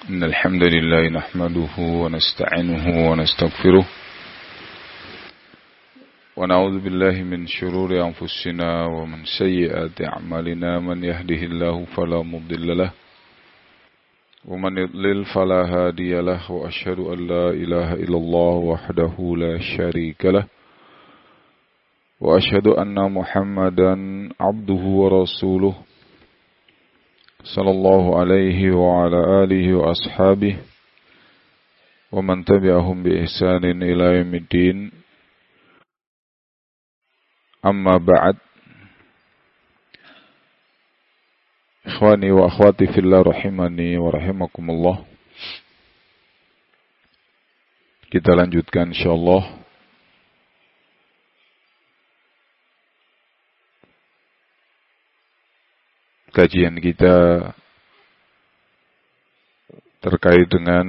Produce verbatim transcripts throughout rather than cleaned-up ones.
إن الحمد لله نحمده ونستعينه ونستغفره ونعوذ بالله من شرور أنفسنا ومن سيئات أعمالنا من يهده الله فلا مضل له ومن يضلل فلا هادي له وأشهد أن لا إله إلا الله وحده لا شريك له وأشهد أن محمدا عبده ورسوله صلى الله عليه وعلى آله وأصحابه ومن تبعهم بإحسان إلى يوم الدين أما بعد إخواني وأخواتي في الله rahimani wa rahimakumullah. Kita lanjutkan insyaallah kajian kita terkait dengan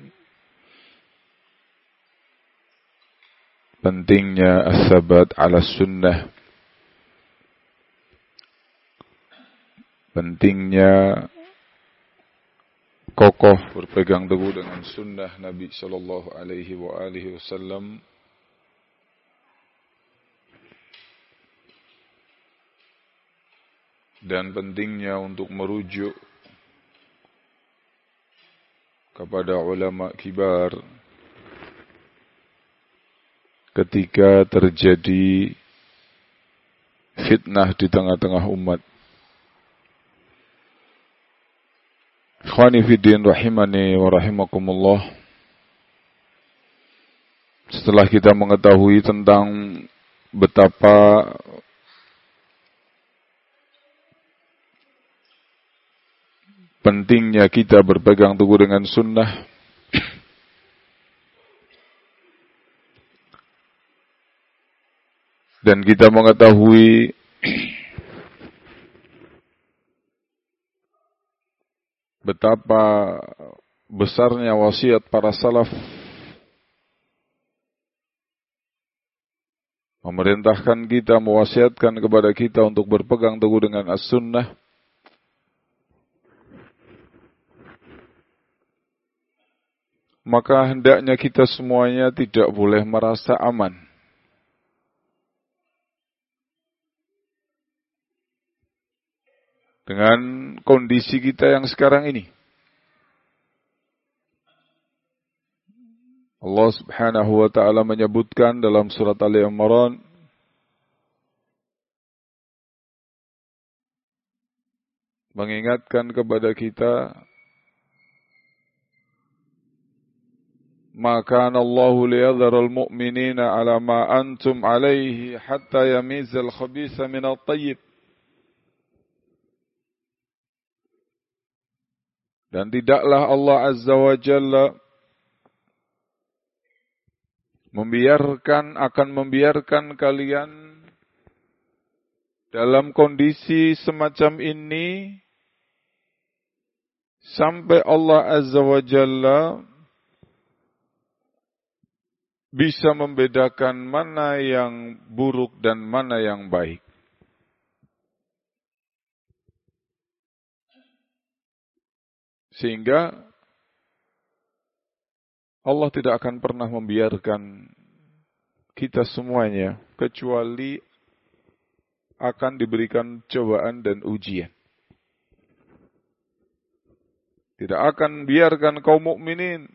pentingnya as-sabat ala sunnah, pentingnya kokoh berpegang teguh dengan sunnah Nabi sallallahu alaihi wa alihi wasallam, dan pentingnya untuk merujuk kepada ulama kibar ketika terjadi fitnah di tengah-tengah umat. Ikhwani fiddin rahimani wa rahimakumullah. Setelah kita mengetahui tentang betapa pentingnya kita berpegang teguh dengan sunnah, dan kita mengetahui betapa besarnya wasiat para salaf memerintahkan kita, mewasiatkan kepada kita untuk berpegang teguh dengan as-sunnah, maka hendaknya kita semuanya tidak boleh merasa aman dengan kondisi kita yang sekarang ini. Allah Subhanahu wa taala menyebutkan dalam surat Ali Imran, mengingatkan kepada kita, "Ma kana Allahu liyadhara al-mu'minina 'ala ma antum 'alaihi hatta yamiza al-khabitha min at-tayyib." Dan tidaklah Allah Azza wa Jalla membiarkan akan membiarkan kalian dalam kondisi semacam ini sampai Allah Azza wa Jalla bisa membedakan mana yang buruk dan mana yang baik. Sehingga Allah tidak akan pernah membiarkan kita semuanya kecuali akan diberikan cobaan dan ujian. Tidak akan biarkan kaum mukminin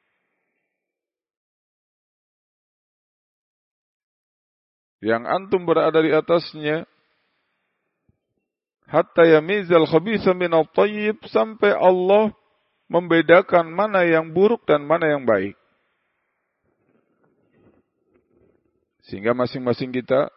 yang antum berada di atasnya hatta yamizal khabitha minat thayyib, sampai Allah membedakan mana yang buruk dan mana yang baik. Sehingga masing-masing kita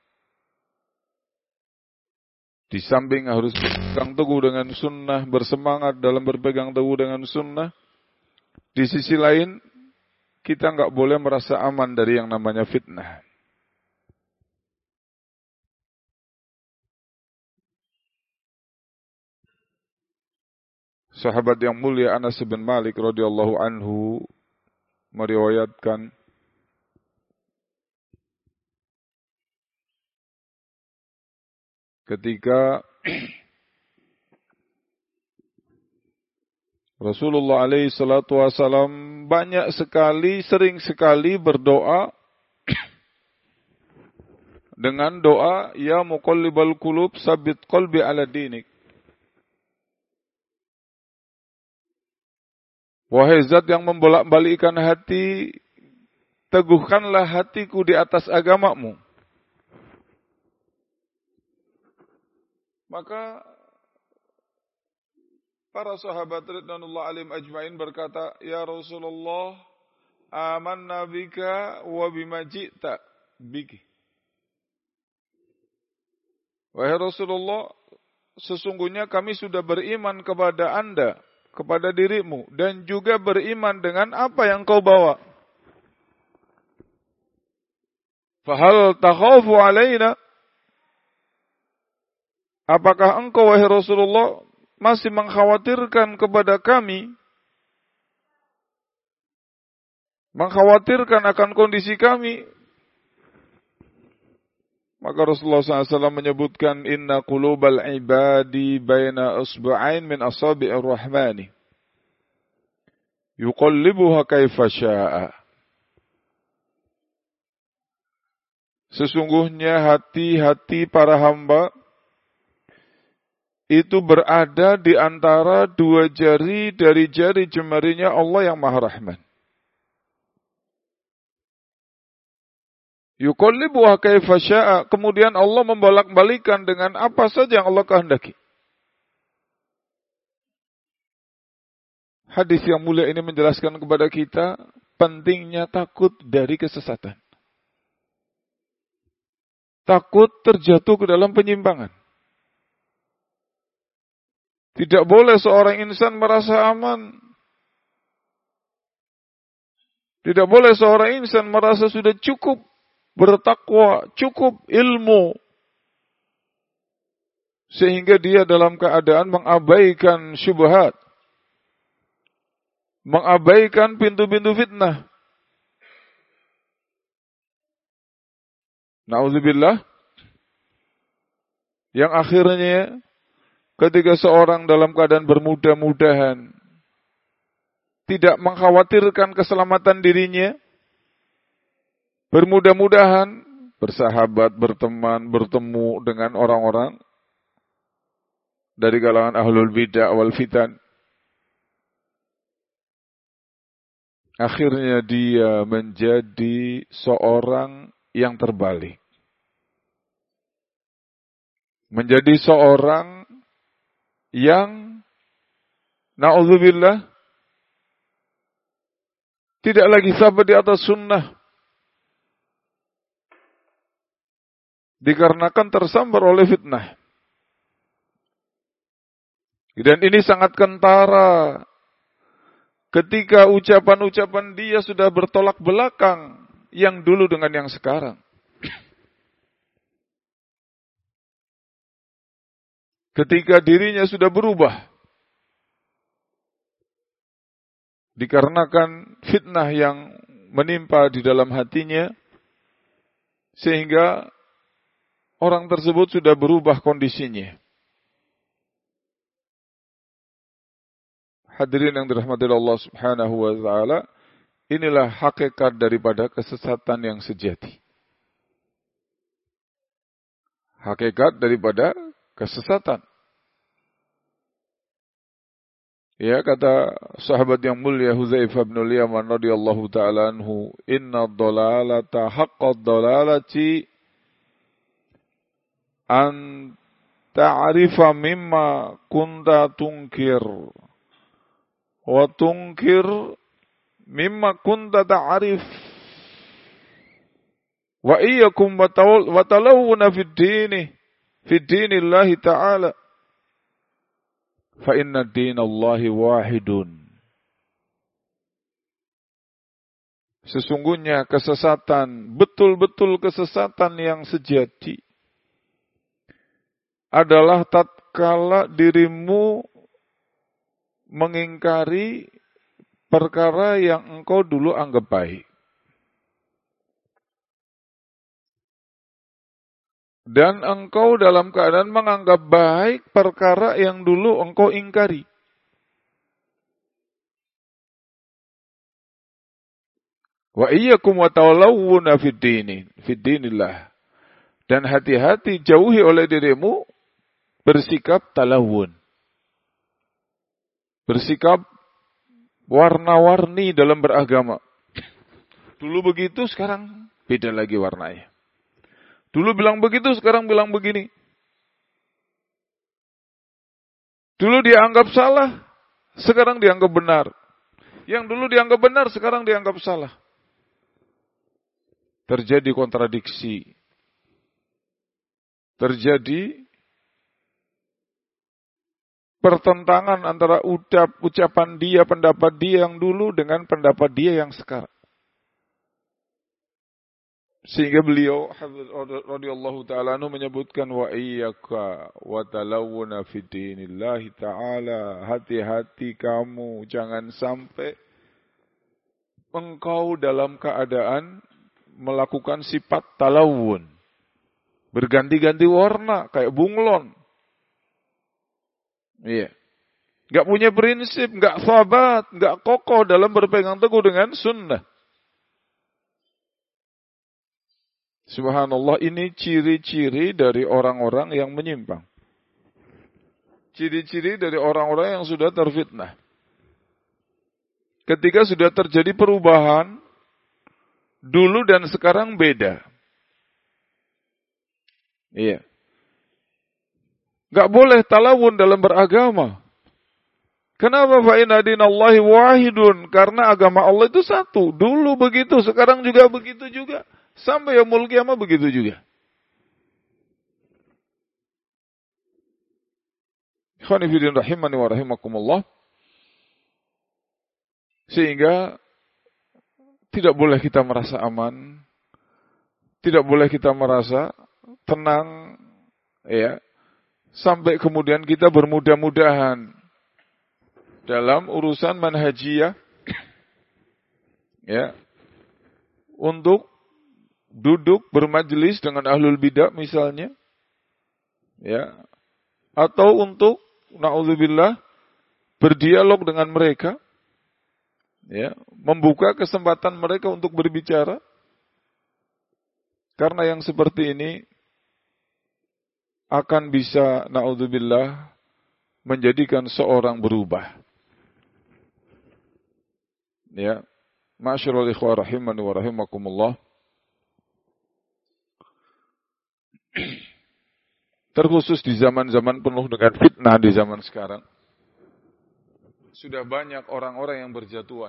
di samping harus berpegang teguh dengan sunnah, bersemangat dalam berpegang teguh dengan sunnah, di sisi lain kita enggak boleh merasa aman dari yang namanya fitnah. Sahabat yang mulia Anas bin Malik radhiyallahu anhu meriwayatkan, ketika Rasulullah alaihi salatu wasallam banyak sekali, sering sekali berdoa dengan doa, Ya muqallibal qulub, sabit qalbi ala dinik. Wahai zat yang membolak-balikkan hati, teguhkanlah hatiku di atas agamamu. Maka para sahabat radhiyallahu alaihim ajmain berkata, Ya Rasulullah, amanna bika wa bima ji'ta biki. Wahai Rasulullah, sesungguhnya kami sudah beriman kepada Anda, kepada dirimu, dan juga beriman dengan apa yang kau bawa. Fahal takhafu alaina? Apakah engkau, wahai Rasulullah, masih mengkhawatirkan kepada kami? Mengkhawatirkan akan kondisi kami? Maka Rasulullah shallallahu alaihi wasallam menyebutkan, Inna qulubal ibadi baina usbu'ain min asabi'ir rahmani. Yuqallibuha kaifa sya'a. Sesungguhnya hati-hati para hamba itu berada di antara dua jari dari jari jemarinya Allah yang Maha Rahman. Yuqallibuha kaifa sya'a. Kemudian Allah membolak-balikan dengan apa saja yang Allah kehendaki. Hadis yang mulia ini menjelaskan kepada kita pentingnya takut dari kesesatan. Takut terjatuh ke dalam penyimpangan. Tidak boleh seorang insan merasa aman. Tidak boleh seorang insan merasa sudah cukup bertakwa, cukup ilmu, sehingga dia dalam keadaan mengabaikan syubhat, mengabaikan pintu-pintu fitnah. Na'udzubillah. Yang akhirnya ketika seorang dalam keadaan bermudah-mudahan, tidak mengkhawatirkan keselamatan dirinya, bermudah-mudahan bersahabat, berteman, bertemu dengan orang-orang dari kalangan ahlul bid'ah wal fitan. Akhirnya dia menjadi seorang yang terbalik. Menjadi seorang yang na'udzubillah tidak lagi sabar di atas sunnah. Dikarenakan tersambar oleh fitnah. Dan ini sangat kentara ketika ucapan-ucapan dia sudah bertolak belakang yang dulu dengan yang sekarang. Ketika dirinya sudah berubah. Dikarenakan fitnah yang menimpa di dalam hatinya, sehingga orang tersebut sudah berubah kondisinya. Hadirin yang dirahmati Allah Subhanahu wa taala, inilah hakikat daripada kesesatan yang sejati. Hakikat daripada kesesatan. Ya, kata sahabat yang mulia Hudzaifah bin Yaman radhiyallahu taala anhu, "Inna dhalalata haqqad dhalalati an ta'rifa mimma kunta tunkir wa tunkir mimma kunta ta'rif wa iyyakum wa talawuna fid dini fid dinillahi ta'ala fa inna dinallahi wahidun." Sesungguhnya kesesatan, betul-betul kesesatan yang sejati adalah tatkala dirimu mengingkari perkara yang engkau dulu anggap baik. Dan engkau dalam keadaan menganggap baik perkara yang dulu engkau ingkari. Wa iyyakum wa talawwuna fid dini, fid dinillah. Dan hati-hati jauhi oleh dirimu bersikap talawun. Bersikap warna-warni dalam beragama. Dulu begitu, sekarang beda lagi warnanya. Dulu bilang begitu, sekarang bilang begini. Dulu dianggap salah, sekarang dianggap benar. Yang dulu dianggap benar, sekarang dianggap salah. Terjadi kontradiksi. Terjadi pertentangan antara ucap, ucapan dia, pendapat dia yang dulu dengan pendapat dia yang sekarang. Sehingga beliau radhiyallahu ta'ala anhu menyebutkan wa iyyaka wa talawuna fi dinillahi ta'ala. Hati-hati kamu, jangan sampai engkau dalam keadaan melakukan sifat talawun. Berganti-ganti warna kayak bunglon. Iya. Enggak punya prinsip, enggak sabat, enggak kokoh dalam berpegang teguh dengan sunnah. Subhanallah, ini ciri-ciri dari orang-orang yang menyimpang. Ciri-ciri dari orang-orang yang sudah terfitnah. Ketika sudah terjadi perubahan, dulu dan sekarang beda. Iya. Gak boleh talawun dalam beragama. Kenapa? Fa inna dinallahi wahidun. Karena agama Allah itu satu. Dulu begitu, sekarang juga begitu juga. Sampai yaumul qiyamah begitu juga. Ikhwani fillah rahimani wa rahimakumullah. Sehingga tidak boleh kita merasa aman. Tidak boleh kita merasa tenang, ya. Sampai kemudian kita bermudah-mudahan dalam urusan manhajiyah, ya, untuk duduk bermajelis dengan ahlul bidah misalnya, ya, atau untuk na'udzubillah berdialog dengan mereka, ya, membuka kesempatan mereka untuk berbicara, karena yang seperti ini akan bisa na'udzubillah menjadikan seorang berubah. Ya, ma'asyiral ikhwah rahimani wa rahimakumullah. Terkhusus di zaman-zaman penuh dengan fitnah di zaman sekarang, sudah banyak orang-orang yang berjatuhan.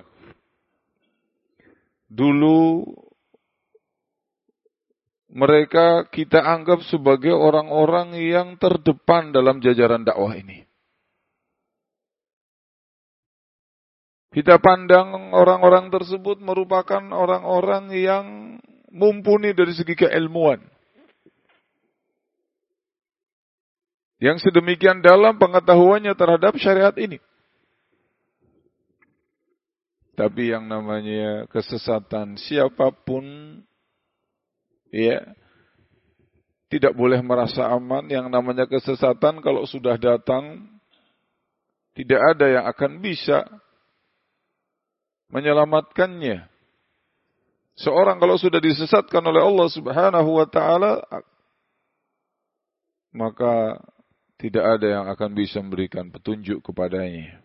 Dulu mereka kita anggap sebagai orang-orang yang terdepan dalam jajaran dakwah ini. Kita pandang orang-orang tersebut merupakan orang-orang yang mumpuni dari segi keilmuan. Yang sedemikian dalam pengetahuannya terhadap syariat ini. Tapi yang namanya kesesatan siapapun, ya, tidak boleh merasa aman. Yang namanya kesesatan kalau sudah datang, tidak ada yang akan bisa menyelamatkannya. Seorang kalau sudah disesatkan oleh Allah Subhanahu wa taala, maka tidak ada yang akan bisa memberikan petunjuk kepadanya.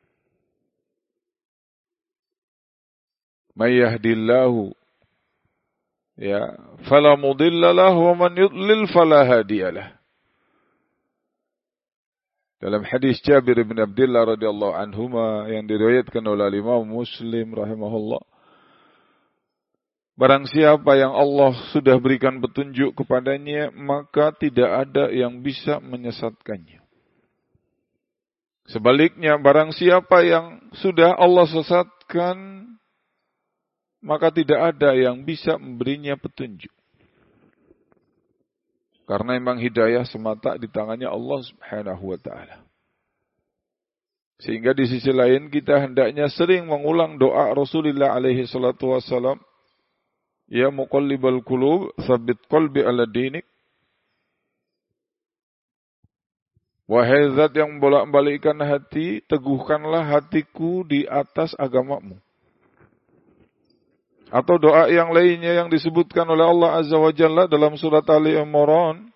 May yahdillahu, ya, fala mudilla lahu wa man yudlil fala hadiyalah. Dalam hadis Jabir bin Abdullah radhiyallahu anhuma yang diriwayatkan oleh Imam Muslim rahimahullah, barang siapa yang Allah sudah berikan petunjuk kepadanya, maka tidak ada yang bisa menyesatkannya. Sebaliknya, barang siapa yang sudah Allah sesatkan, maka tidak ada yang bisa memberinya petunjuk. Karena memang hidayah semata di tangannya Allah Subhanahu wa taala. Sehingga di sisi lain kita hendaknya sering mengulang doa Rasulullah alaihi salatu wassalam, ya muqallibal qulub, tsabbit qalbi ala dinik. Wahai zat yang bolak-balikkan hati, teguhkanlah hatiku di atas agamamu. Atau doa yang lainnya yang disebutkan oleh Allah Azza wa Jalla dalam surat Ali Imran.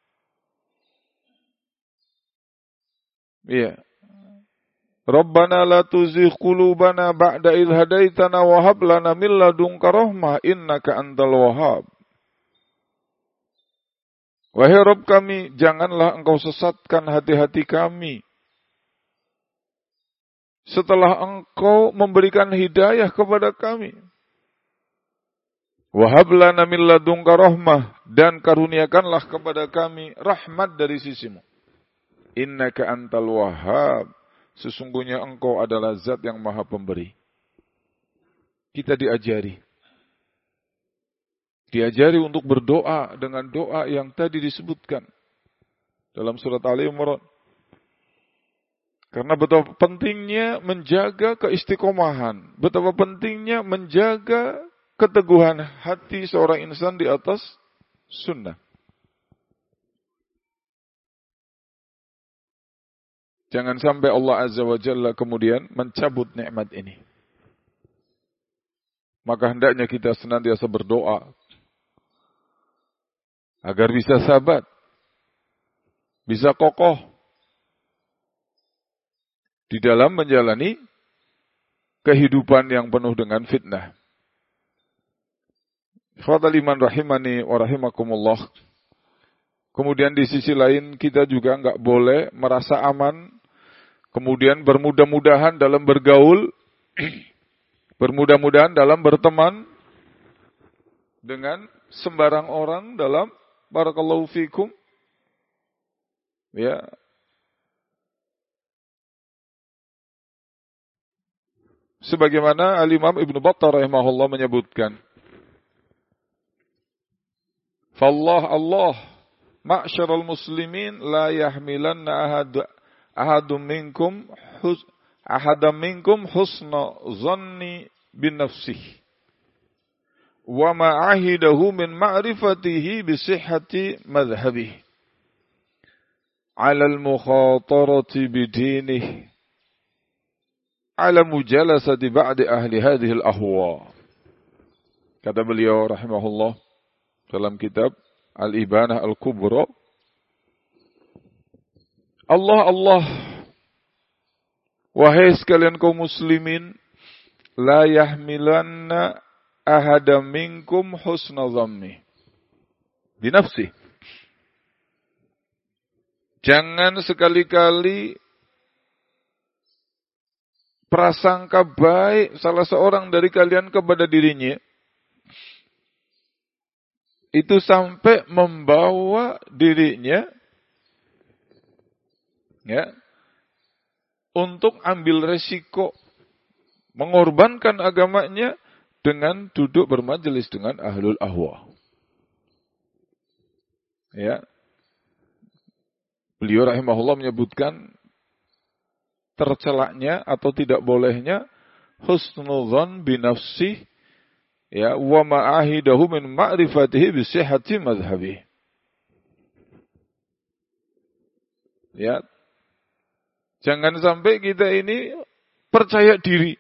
Iya. Rabbana la tuzigh qulubana ba'da idh hadaitana wa hab lana min ladunka rahmah innaka antal wahhab. Wahai Rabb kami, janganlah engkau sesatkan hati-hati kami setelah engkau memberikan hidayah kepada kami. Wahab lana min ladunka rahmah, dan karuniakanlah kepada kami rahmat dari sisimu. Innaka antal wahhab, sesungguhnya engkau adalah zat yang maha pemberi. Kita diajari. Diajari untuk berdoa dengan doa yang tadi disebutkan dalam surat Ali Imran. Karena betapa pentingnya menjaga keistiqomahan. Betapa pentingnya menjaga keteguhan hati seorang insan di atas sunnah. Jangan sampai Allah Azza wa Jalla kemudian mencabut nikmat ini. Maka hendaknya kita senantiasa berdoa agar bisa sabat, bisa kokoh di dalam menjalani kehidupan yang penuh dengan fitnah. Ikhwatal iman rahimani wa rahimakumullah. Kemudian di sisi lain kita juga enggak boleh merasa aman, kemudian bermudah-mudahan dalam bergaul, bermudah-mudahan dalam berteman dengan sembarang orang dalam barakallahu fikum. Ya. Sebagaimana Al-Imam Ibnu Battah rahimahullah menyebutkan, Fallah Allah ma'syaral muslimin la yahmilanna ahad ahadum minkum hus, ahadam minkum husna zanni bin nafsihi wa ma'ahidahu min ma'rifatihi bi sihhati madhhabihi 'ala al-mukhatarati bi dinihi 'ala mujalasati ba'di ahli hadhihi al-ahwa. Kata beliau rahimahullah dalam kitab Al-Ibanah Al-Kubra, Allah Allah, wahai sekalian kaum muslimin, la yahmilanna ahadam minkum husna dhammi binafsi. Jangan sekali-kali prasangka baik salah seorang dari kalian kepada dirinya itu sampai membawa dirinya ya untuk ambil resiko mengorbankan agamanya dengan duduk bermajelis dengan ahlul ahwa. Ya. Beliau rahimahullah menyebutkan tercelaknya atau tidak bolehnya husnudzan binafsih, ya, wa ma'ahidahu min ma'rifatihi bi sihhati madhhabi. Ya. Jangan sampai kita ini percaya diri,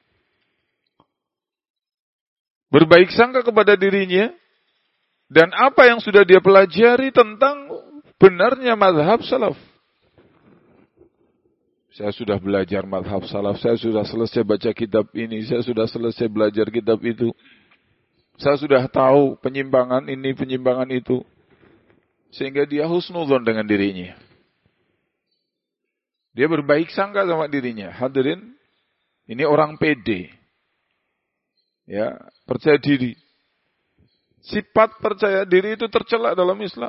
berbaik sangka kepada dirinya dan apa yang sudah dia pelajari tentang benarnya mazhab salaf. Saya sudah belajar mazhab salaf, saya sudah selesai baca kitab ini, saya sudah selesai belajar kitab itu. Saya sudah tahu penyimpangan ini, penyimpangan itu. Sehingga dia husnudzon dengan dirinya. Dia berbaik sangka sama dirinya. Hadirin, ini orang pede. Ya, percaya diri. Sifat percaya diri itu tercela dalam Islam.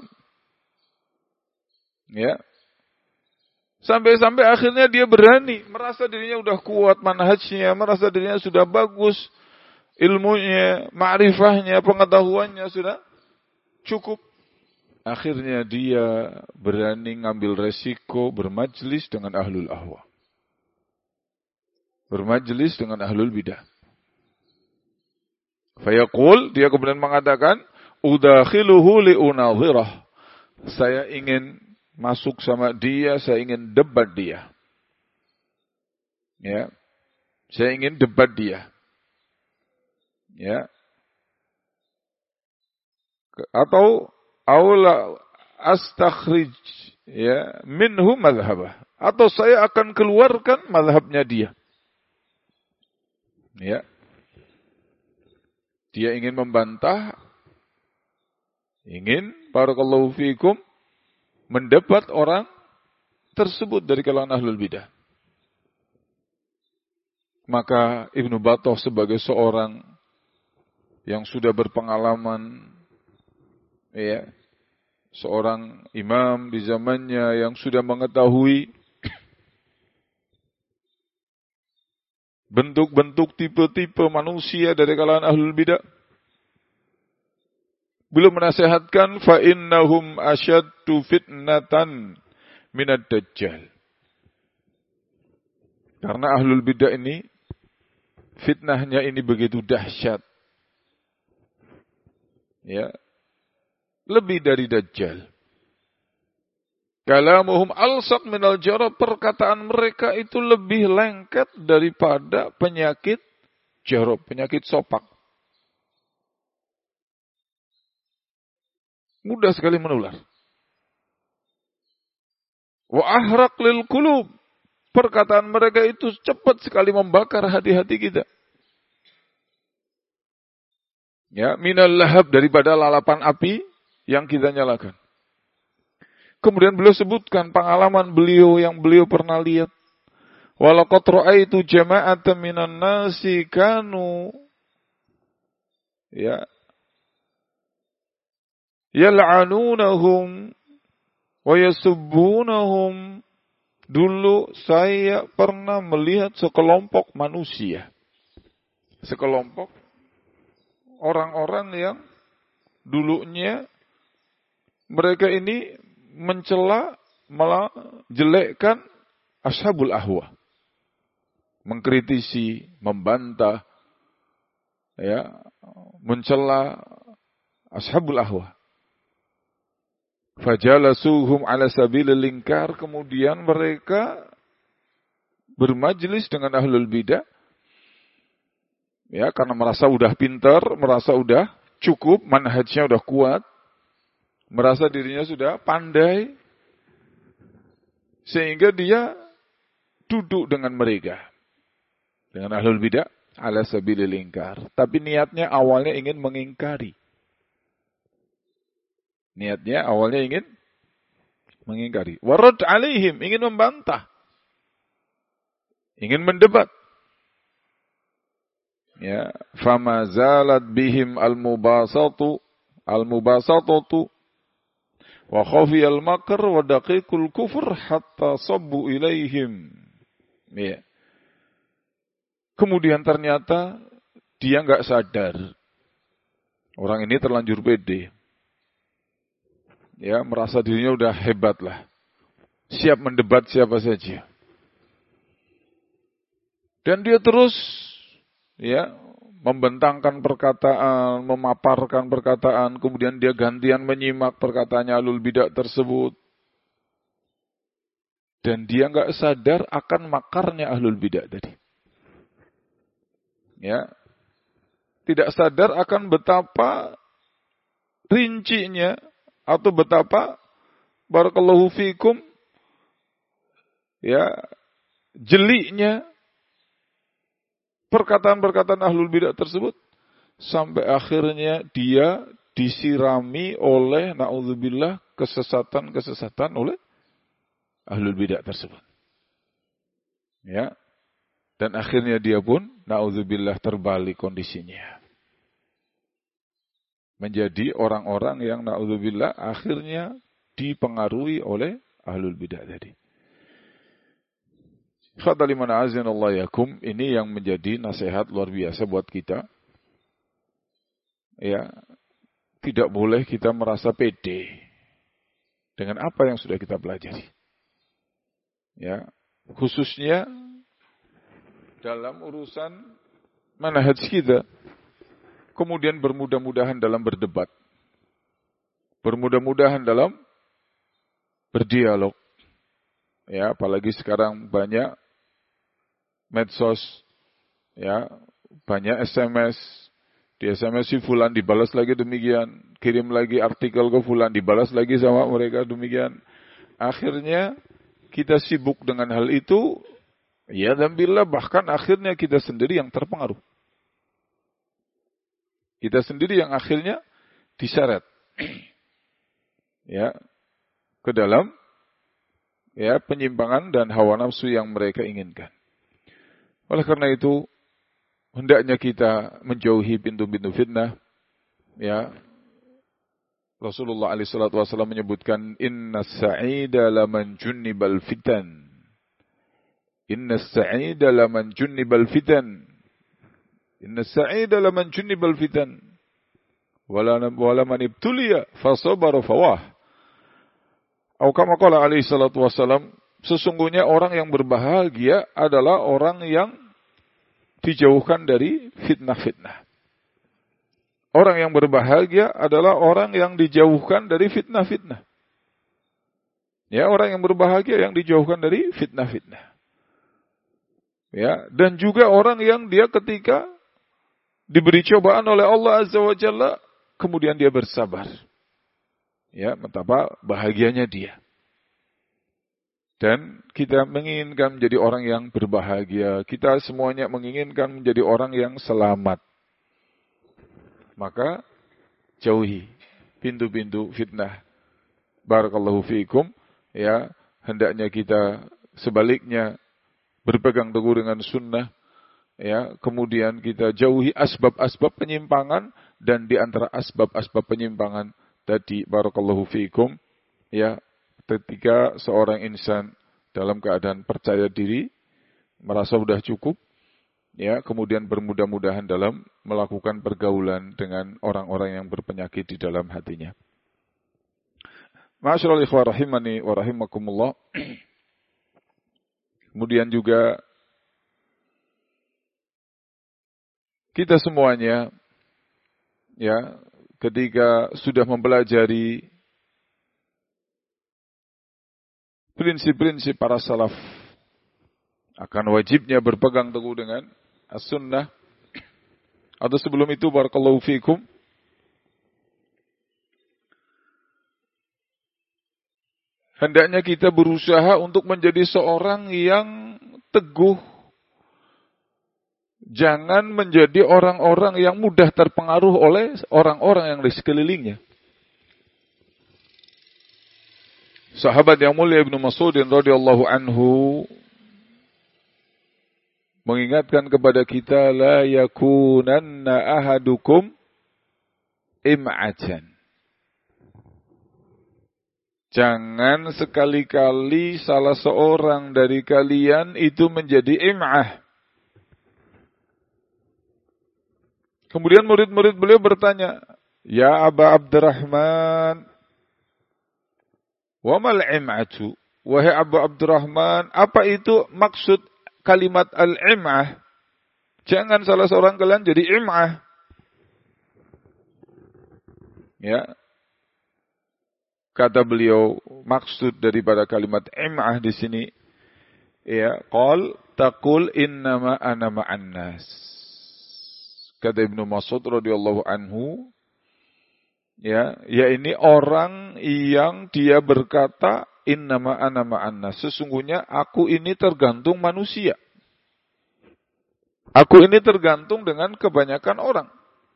Ya. Sampai-sampai akhirnya dia berani, merasa dirinya sudah kuat manhajnya, merasa dirinya sudah bagus, ilmunya, ma'rifahnya, pengetahuannya sudah cukup. Akhirnya dia berani ngambil resiko bermajlis dengan ahlul ahwa. Bermajlis dengan ahlul bidah. Fayaqul, dia kemudian mengatakan, udakhiluhu li'unadhirah. Saya ingin masuk sama dia, saya ingin debat dia. Ya. Saya ingin debat dia. Ya. Atau aula astakhrij ya minhu madhhabah, atau saya akan keluarkan mazhabnya dia. Ya. Dia ingin membantah, ingin barakallahu fikum mendebat orang tersebut dari kalangan ahlul bidah. Maka Ibnu Battah sebagai seorang yang sudah berpengalaman, ya, seorang imam di zamannya yang sudah mengetahui bentuk-bentuk tipe-tipe manusia dari kalangan ahlul bidah, belum menasihatkan fa innahum asyaddu fitnatan minad dajjal. Karena ahlul bidah ini fitnahnya ini begitu dahsyat. Ya. Lebih dari dajjal. Kalamuhum alsaq minal jarab, perkataan mereka itu lebih lengket daripada penyakit jarab, penyakit sopak. Mudah sekali menular. Wa ahraq lil qulub, perkataan mereka itu cepat sekali membakar hati-hati kita. Ya, minal lahab, daripada lalapan api yang kita nyalakan. Kemudian beliau sebutkan pengalaman beliau yang beliau pernah lihat. Walaqad ra'aitu jama'atan minan nasi kanu ya yal'anunahum wa yasubbunahum. Dulu saya pernah melihat sekelompok manusia, sekelompok orang-orang yang dulunya mereka ini mencela, menjelekkan ashabul ahwa, mengkritisi, membantah, ya, mencela ashabul ahwa. Fajalasuhum ala sabilil inkar, kemudian mereka bermajlis dengan ahlul bidah, ya, karena merasa udah pintar, merasa udah cukup, manhajnya udah kuat, merasa dirinya sudah pandai, sehingga dia duduk dengan mereka, dengan ahlul bidah ala sabilil inkar. Tapi niatnya awalnya ingin mengingkari. Niatnya awalnya ingin mengingkari. Warad alaihim, ingin membantah, ingin mendebat. Ya, fama zalat bihim al-mubasatu al-mubasatatu wa khafiyal makr wa daqiqul kufr hatta sabbu ilaihim. Ya. Kemudian ternyata dia enggak sadar. Orang ini terlanjur pede. Ya, merasa dirinya udah hebat lah. Siap mendebat siapa saja. Dan dia terus ya membentangkan perkataan, memaparkan perkataan, kemudian dia gantian menyimak perkataannya ahlul bidah tersebut. Dan dia enggak sadar akan makarnya ahlul bidah tadi. Ya. Tidak sadar akan betapa rincinya atau betapa barakallahu fikum ya jeliknya perkataan-perkataan ahlul bidah tersebut, sampai akhirnya dia disirami oleh naudzubillah kesesatan-kesesatan oleh ahlul bidah tersebut. Ya. Dan akhirnya dia pun naudzubillah terbalik kondisinya. Menjadi orang-orang yang naudzubillah akhirnya dipengaruhi oleh ahlul bidah tadi. Khadaliman azinallahu yakum, ini yang menjadi nasihat luar biasa buat kita. Ya, tidak boleh kita merasa pede dengan apa yang sudah kita pelajari. Ya, khususnya dalam urusan manhaj kita. Kemudian bermudah-mudahan dalam berdebat. Bermudah-mudahan dalam berdialog. Ya, apalagi sekarang banyak medsos, ya, banyak S M S, Di S M S si fulan dibalas lagi demikian, kirim lagi artikel ke fulan dibalas lagi sama mereka demikian. Akhirnya kita sibuk dengan hal itu, ya dan bila bahkan akhirnya kita sendiri yang terpengaruh. Kita sendiri yang akhirnya diseret ya ke dalam ya penyimpangan dan hawa nafsu yang mereka inginkan. Oleh karena itu, hendaknya kita menjauhi pintu-pintu fitnah. Ya, Rasulullah alaihi salatu wasallam menyebutkan, Inna sa'ida laman junnibal fitan. Inna sa'ida laman junnibal fitan. Inna sa'ida laman junnibal fitan. Wala man ibtuliya fasabara fawah. Atau kama qala alaihi salatu wasallam, sesungguhnya orang yang berbahagia adalah orang yang dijauhkan dari fitnah-fitnah. Orang yang berbahagia adalah orang yang dijauhkan dari fitnah-fitnah. Ya, orang yang berbahagia yang dijauhkan dari fitnah-fitnah. Ya, dan juga orang yang dia ketika diberi cobaan oleh Allah Azza wa Jalla, kemudian dia bersabar. Ya, betapa bahagianya dia. Dan kita menginginkan menjadi orang yang berbahagia. Kita semuanya menginginkan menjadi orang yang selamat. Maka jauhi pintu-pintu fitnah. Barakallahu fiikum. Ya, hendaknya kita sebaliknya berpegang teguh dengan sunnah. Ya, kemudian kita jauhi asbab-asbab penyimpangan, dan di antara asbab-asbab penyimpangan tadi, barakallahu fiikum, ya, ketika seorang insan dalam keadaan percaya diri, merasa sudah cukup, ya, kemudian bermudah-mudahan dalam melakukan pergaulan dengan orang-orang yang berpenyakit di dalam hatinya. Ma'asyiral ikhwah rahimani wa rahimakumullah. Kemudian juga kita semuanya, ya, ketika sudah mempelajari prinsip-prinsip para salaf, akan wajibnya berpegang teguh dengan as-sunnah. Atau sebelum itu, barakallahu fiikum, hendaknya kita berusaha untuk menjadi seorang yang teguh. Jangan menjadi orang-orang yang mudah terpengaruh oleh orang-orang yang di sekelilingnya. Sahabat yang mulia Ibnu Mas'ud radhiyallahu anhu mengingatkan kepada kita, la yakunanna ahadukum im'atan. Jangan sekali-kali salah seorang dari kalian itu menjadi im'ah. Kemudian murid-murid beliau bertanya, ya Aba Abdurrahman, wa mal im'atu? Wahai Abu Abdurrahman, apa itu maksud kalimat al-im'ah? Jangan salah seorang kalian jadi im'ah. Ya. Kata beliau, maksud daripada kalimat im'ah di sini, ya, qal taqul innama ana ma'an nas. Kata Ibnu Mas'ud radhiyallahu anhu, ya, ya ini orang yang dia berkata innama ana ma'an nas, sesungguhnya aku ini tergantung manusia. Aku ini tergantung dengan kebanyakan orang.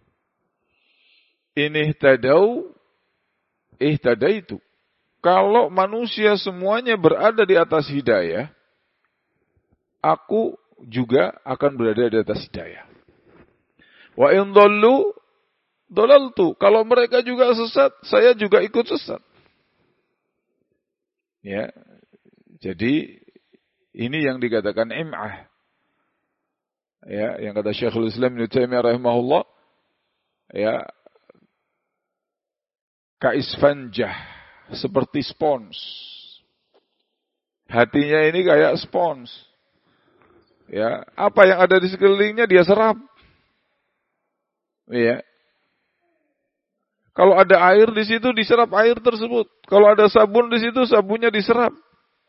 Ini tadau ihtadaitu. Kalau manusia semuanya berada di atas hidayah, aku juga akan berada di atas hidayah. Wa in dhallu dhalaltu. Kalau mereka juga sesat, saya juga ikut sesat. Ya. Jadi ini yang dikatakan im'ah. Ya, yang kata Syekhul Islam Ibnu Taimiyah rahimahullah, ya, kaisfanjah, seperti spons. Hatinya ini kayak spons. Ya, apa yang ada di sekelilingnya dia serap. Ya. Kalau ada air di situ diserap air tersebut. Kalau ada sabun di situ sabunnya diserap.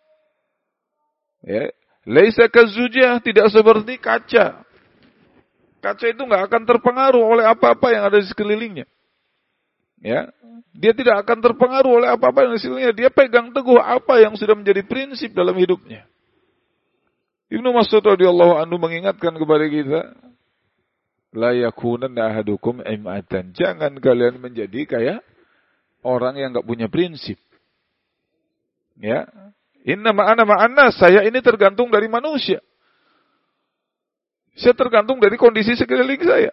Ya. Laisa kazujah, tidak seperti kaca. Kaca itu nggak akan terpengaruh oleh apa-apa yang ada di sekelilingnya. Ya, dia tidak akan terpengaruh oleh apa-apa yang di sekelilingnya. Dia pegang teguh apa yang sudah menjadi prinsip dalam hidupnya. Ibnu Mas'ud radhiyallahu anhu mengingatkan kepada kita, la yakunanna ahadukum im'atan. Jangan kalian menjadi kayak orang yang nggak punya prinsip. Ya, inna ma'ana ma'anna, saya ini tergantung dari manusia. Saya tergantung dari kondisi sekeliling saya.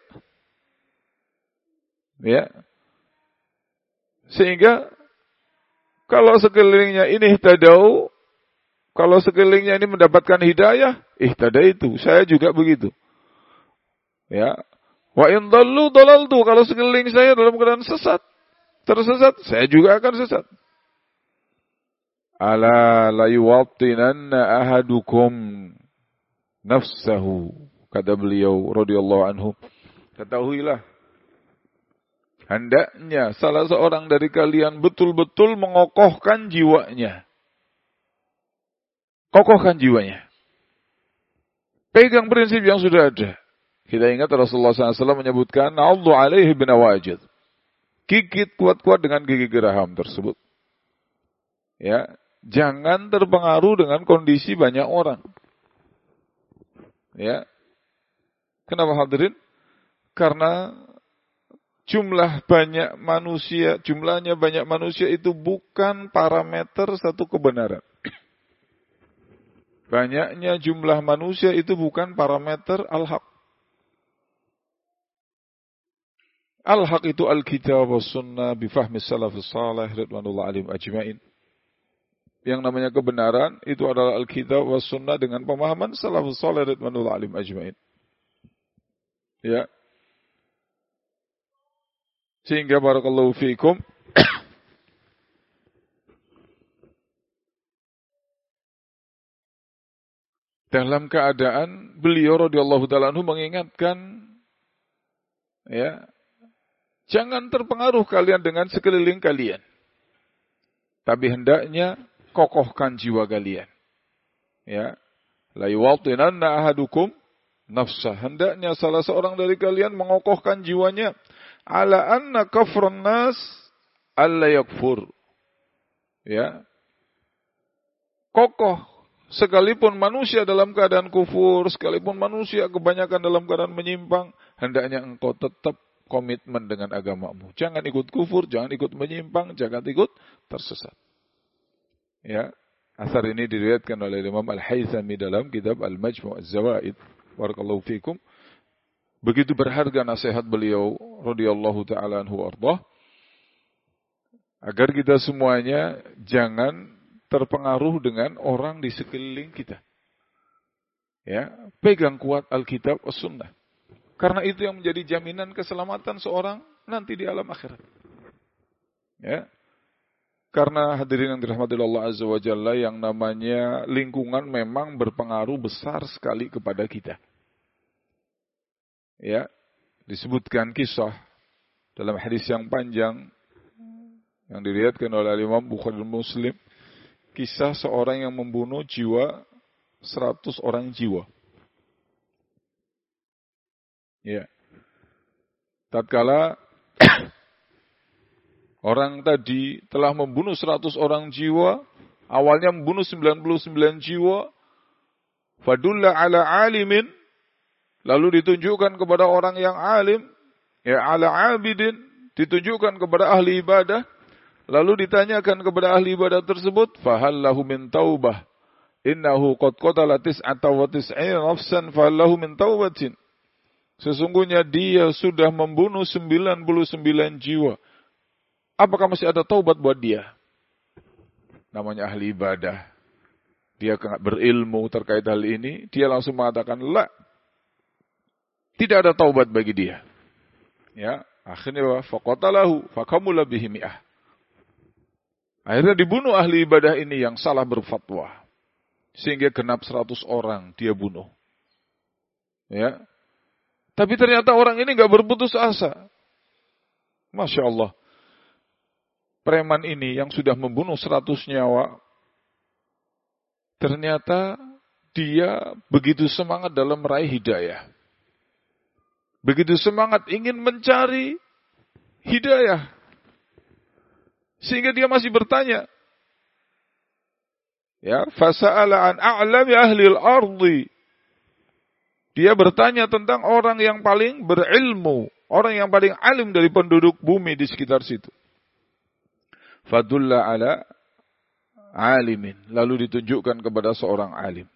Ya. Sehingga kalau sekelilingnya ini ihtadau, kalau sekelilingnya ini mendapatkan hidayah, ihtadaitu, saya juga begitu. Ya. Wa in dhallu dhalaltu, kalau sekeliling saya dalam keadaan sesat, tersesat, saya juga akan sesat. Ala la yuwattinanna ahadukum nafsahu, kata beliau radhiyallahu anhu. Ketahuilah, hendaknya salah seorang dari kalian betul-betul mengokohkan jiwanya. Kokohkan jiwanya. Pegang prinsip yang sudah ada. Kita ingat Rasulullah sallallahu alaihi wasallam menyebutkan, "Na'udhu alaihi binawajid." Gigit kuat-kuat dengan gigi geraham tersebut. Ya, jangan terpengaruh dengan kondisi banyak orang. Ya. Kenapa hadirin? Karena jumlah banyak manusia, jumlahnya banyak manusia itu bukan parameter satu kebenaran. Banyaknya jumlah manusia itu bukan parameter al-haq. Al-haq itu al-kitab wa sunnah bifahmi salafus salih ridwanullah alim ajma'in. Yang namanya kebenaran itu adalah al-kitab wa sunnah dengan pemahaman salafus salih ridwanullah alim ajma'in. Ya. Sehingga barakallahu fiikum dalam keadaan beliau radhiyallahu ta'ala anhu mengingatkan, ya, jangan terpengaruh kalian dengan sekeliling kalian. Tapi hendaknya kokohkan jiwa kalian. Ya. La yuwattinanna ahadukum nafsah. Hendaknya salah seorang dari kalian mengokohkan jiwanya. Ala anna kafrun nas alla yakfur. Ya. Kokoh. Sekalipun manusia dalam keadaan kufur, sekalipun manusia kebanyakan dalam keadaan menyimpang, hendaknya engkau tetap komitmen dengan agamamu. Jangan ikut kufur, jangan ikut menyimpang, jangan ikut tersesat. Ya, asar ini diriwayatkan oleh Imam Al-Haythami dalam kitab Al-Majmu' Az-Zawaid. Barakallahu fikum. Begitu berharga nasihat beliau radhiyallahu ta'ala anhu warḍah, agar kita semuanya jangan terpengaruh dengan orang di sekeliling kita. Ya, pegang kuat Alkitab was-sunnah. Karena itu yang menjadi jaminan keselamatan seorang nanti di alam akhirat. Ya. Karena hadirin yang dirahmati Allah Azza wa Jalla, yang namanya lingkungan memang berpengaruh besar sekali kepada kita. Ya, disebutkan kisah dalam hadis yang panjang yang diriwayatkan oleh Imam Bukhari dan Muslim, kisah seorang yang membunuh jiwa seratus orang jiwa. Ya. Tatkala orang tadi telah membunuh seratus orang jiwa, awalnya membunuh sembilan puluh sembilan jiwa, fadulla ala alimin, lalu ditunjukkan kepada orang yang alim, ya ala abidin, ditunjukkan kepada ahli ibadah, lalu ditanyakan kepada ahli ibadah tersebut, fahal lahu min taubah, innahu qad qatala tis'ata wa tis'ina nafsan, fahal lahu min taubatin. Sesungguhnya dia sudah membunuh sembilan puluh sembilan jiwa. Apakah masih ada taubat buat dia? Namanya ahli ibadah. Dia berilmu terkait hal ini. Dia langsung mengatakan, la. Tidak ada taubat bagi dia. Ya, akhirnya faqatalahu fakamula bihi mi'ah. Akhirnya dibunuh ahli ibadah ini yang salah berfatwa. Sehingga genap seratus orang dia bunuh. Ya. Tapi ternyata orang ini gak berputus asa. Masya Allah. Preman ini yang sudah membunuh seratus nyawa, ternyata dia begitu semangat dalam meraih hidayah. begitu semangat ingin mencari hidayah. Sehingga dia masih bertanya. Ya, fasa'ala an a'lami ahli al-ardi. Dia bertanya tentang orang yang paling berilmu, orang yang paling alim dari penduduk bumi di sekitar situ. Fadulla ala alimin, lalu ditunjukkan kepada seorang alim.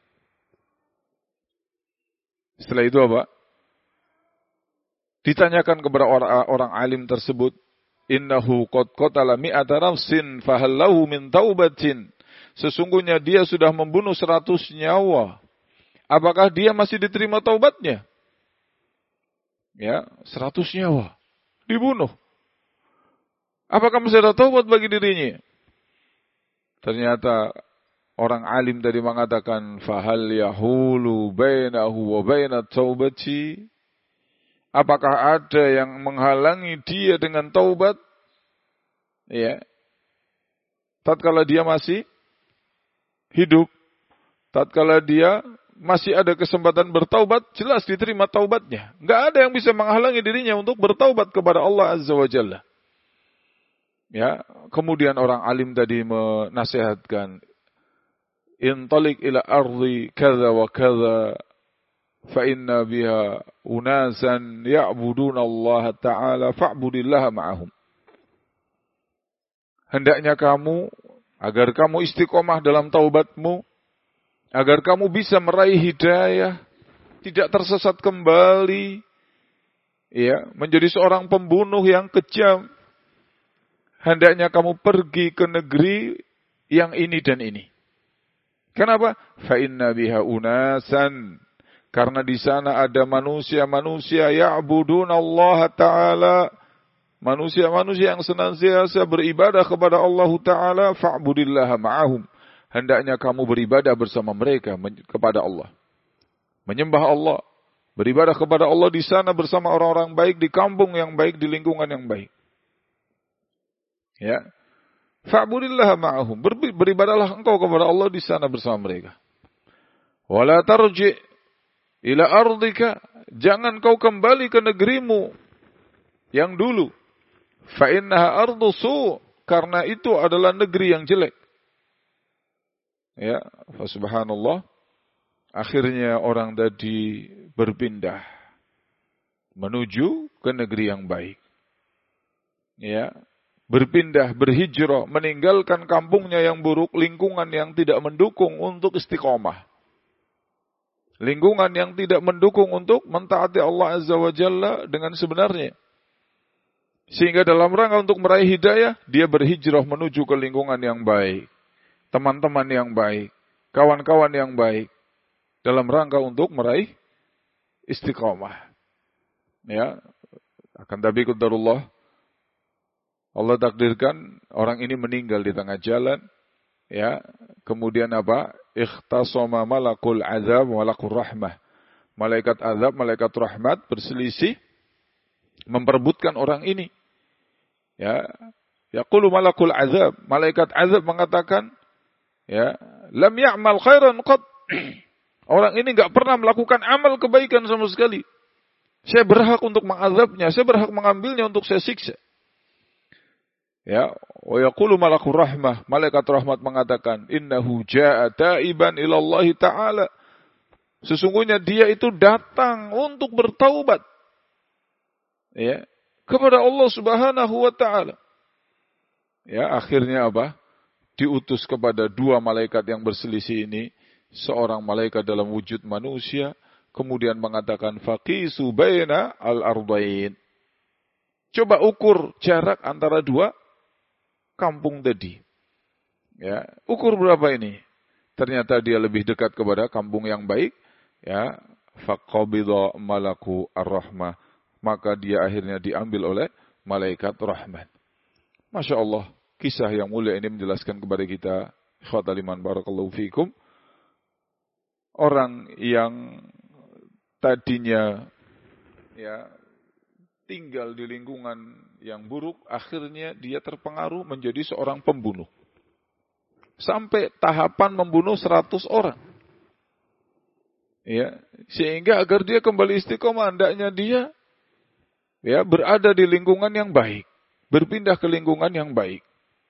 Setelah itu apa? Ditanyakan kepada orang, orang alim tersebut, innahu qad qatala mi'ata nafsin fahal lahu min taubatin. Sesungguhnya dia sudah membunuh seratus nyawa. Apakah dia masih diterima taubatnya? Ya, seratus nyawa dibunuh. Apakah masih ada taubat bagi dirinya? Ternyata orang alim tadi mengatakan fahal yahulu bainahu wa bainat taubati. Apakah ada yang menghalangi dia dengan taubat? Ya. Tatkala dia masih hidup, tatkala dia masih ada kesempatan bertaubat, jelas diterima taubatnya. Enggak ada yang bisa menghalangi dirinya untuk bertaubat kepada Allah Azza wa Jalla. Ya, kemudian orang alim tadi menasihatkan, intalik ila ardi kadza wa kadza fa inna biha unasan ya'buduna Allah Ta'ala fa'budillaha ma'ahum. Hendaknya kamu, agar kamu istiqomah dalam taubatmu, agar kamu bisa meraih hidayah, tidak tersesat kembali, ya, menjadi seorang pembunuh yang kejam. Hendaknya kamu pergi ke negeri yang ini dan ini. Kenapa? Fa inna biha unasan, karena di sana ada manusia-manusia ya'buduna Allah Ta'ala, manusia-manusia yang senantiasa beribadah kepada Allah Ta'ala, fa'budillaha ma'ahum. Hendaknya kamu beribadah bersama mereka kepada Allah. Menyembah Allah, beribadah kepada Allah di sana bersama orang-orang baik, di kampung yang baik, di lingkungan yang baik. Ya. Fa'budillaha ma'ahum. Beribadahlah engkau kepada Allah di sana bersama mereka. Wala tarji' ila ardika. Jangan kau kembali ke negerimu yang dulu. Fa'innaha ardu su'. Karena itu adalah negeri yang jelek. Ya, subhanallah. Akhirnya orang tadi berpindah menuju ke negeri yang baik. Ya, berpindah, berhijrah, meninggalkan kampungnya yang buruk, lingkungan yang tidak mendukung untuk istiqomah. Lingkungan yang tidak mendukung untuk mentaati Allah Azza wa Jalla dengan sebenarnya. Sehingga dalam rangka untuk meraih hidayah, dia berhijrah menuju ke lingkungan yang baik. Teman-teman yang baik, kawan-kawan yang baik. Dalam rangka untuk meraih istiqomah. Ya, akan tapi qadarullah, Allah takdirkan orang ini meninggal di tengah jalan, ya. Kemudian apa? Ikhtasama malakul azab wa malakul rahmah. Malaikat azab, malaikat rahmat berselisih memperebutkan orang ini. Ya. Yaqulu malakul azab, malaikat azab mengatakan, ya, lam ya'mal khairan qad. Orang ini enggak pernah melakukan amal kebaikan sama sekali. Saya berhak untuk mengazabnya, saya berhak mengambilnya untuk saya siksa. Ya, wa yaqulu malakur rahmah, malaikat rahmat mengatakan, innahu jaa'a taiban ila Allah Ta'ala. Sesungguhnya dia itu datang untuk bertaubat. Ya, kepada Allah Subhanahu wa taala. Ya, akhirnya apa? Diutus kepada dua malaikat yang berselisih ini, seorang malaikat dalam wujud manusia, kemudian mengatakan faqisu baina al-ardain. Coba ukur jarak antara dua kampung tadi. Ya, ukur berapa ini? Ternyata dia lebih dekat kepada kampung yang baik, ya. Faqabidha malaku ar-rahmah, maka dia akhirnya diambil oleh malaikat rahmat. Masya Allah, kisah yang mulia ini menjelaskan kepada kita, ikhwatal iman barakallahu fikum, orang yang tadinya ya tinggal di lingkungan yang buruk, akhirnya dia terpengaruh menjadi seorang pembunuh. Sampai tahapan membunuh seratus orang. Ya, sehingga agar dia kembali istiqomah, hendaknya dia Ya, berada di lingkungan yang baik, berpindah ke lingkungan yang baik.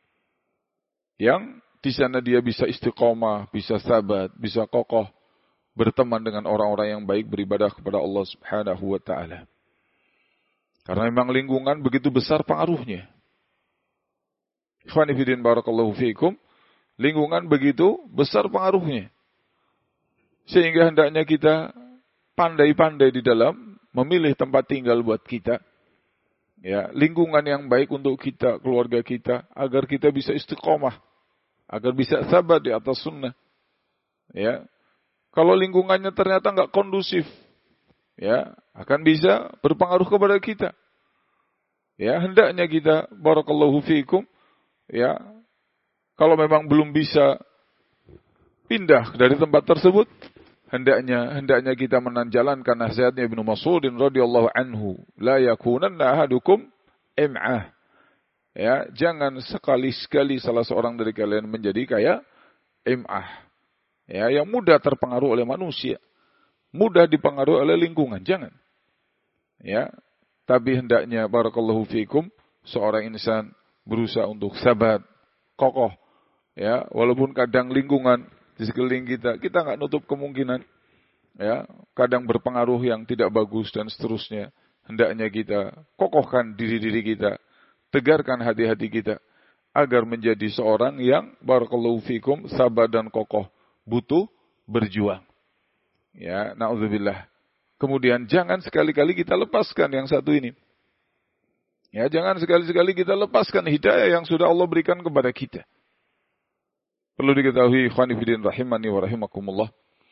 Yang di sana dia bisa istiqomah, bisa sabat, bisa kokoh, berteman dengan orang-orang yang baik, beribadah kepada Allah Subhanahu wa taala. Karena memang lingkungan begitu besar pengaruhnya. Ikhwani fillah barakallahu fiikum, lingkungan begitu besar pengaruhnya. Sehingga hendaknya kita pandai-pandai di dalam memilih tempat tinggal buat kita. Ya, lingkungan yang baik untuk kita, keluarga kita, agar kita bisa istiqomah, agar bisa sabar di atas sunnah. Ya, kalau lingkungannya ternyata nggak kondusif, ya, akan bisa berpengaruh kepada kita. Ya, hendaknya kita, barakallahu fiikum, ya, kalau memang belum bisa pindah dari tempat tersebut, hendaknya hendaknya kita menjalankan nasihatnya Ibnu Mas'ud radhiyallahu anhu, la yakunanna ahadukum im'ah. Ya, jangan sekali-sekali salah seorang dari kalian menjadi kayak im'ah. Ya, yang mudah terpengaruh oleh manusia, mudah dipengaruhi oleh lingkungan, jangan. Ya, tapi hendaknya barakallahu fiikum seorang insan berusaha untuk sabar, kokoh. Ya, walaupun kadang lingkungan di sekeliling kita, kita nggak nutup kemungkinan, ya, kadang berpengaruh yang tidak bagus dan seterusnya. Hendaknya kita kokohkan diri-diri kita, tegarkan hati-hati kita, agar menjadi seorang yang barakallahu fikum sabar dan kokoh, butuh berjuang. Ya, na'udzubillah. Kemudian jangan sekali-kali kita lepaskan yang satu ini. Ya, jangan sekali-sekali kita lepaskan hidayah yang sudah Allah berikan kepada kita. Perlu diketahui ikhwani fillah rahimani wa rahimakumullah.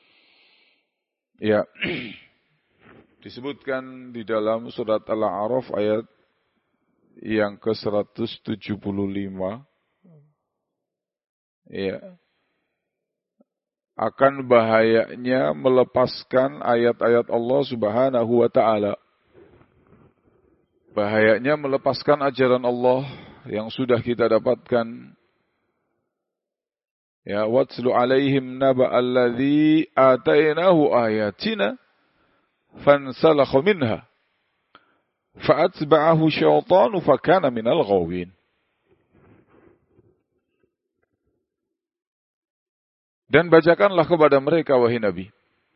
Ya. Disebutkan di dalam surat Al-A'raf ayat yang ke seratus tujuh puluh lima. Ya. Akan bahayanya melepaskan ayat-ayat Allah Subhanahu wa taala. Bahayanya melepaskan ajaran Allah yang sudah kita dapatkan. Ya, watslu alaihim naba alladzi atainahu ayatina fansalakha minha fa'atba'ahu syaitanu fakana minal ghawin. Dan bacakanlah kepada mereka wahai Nabi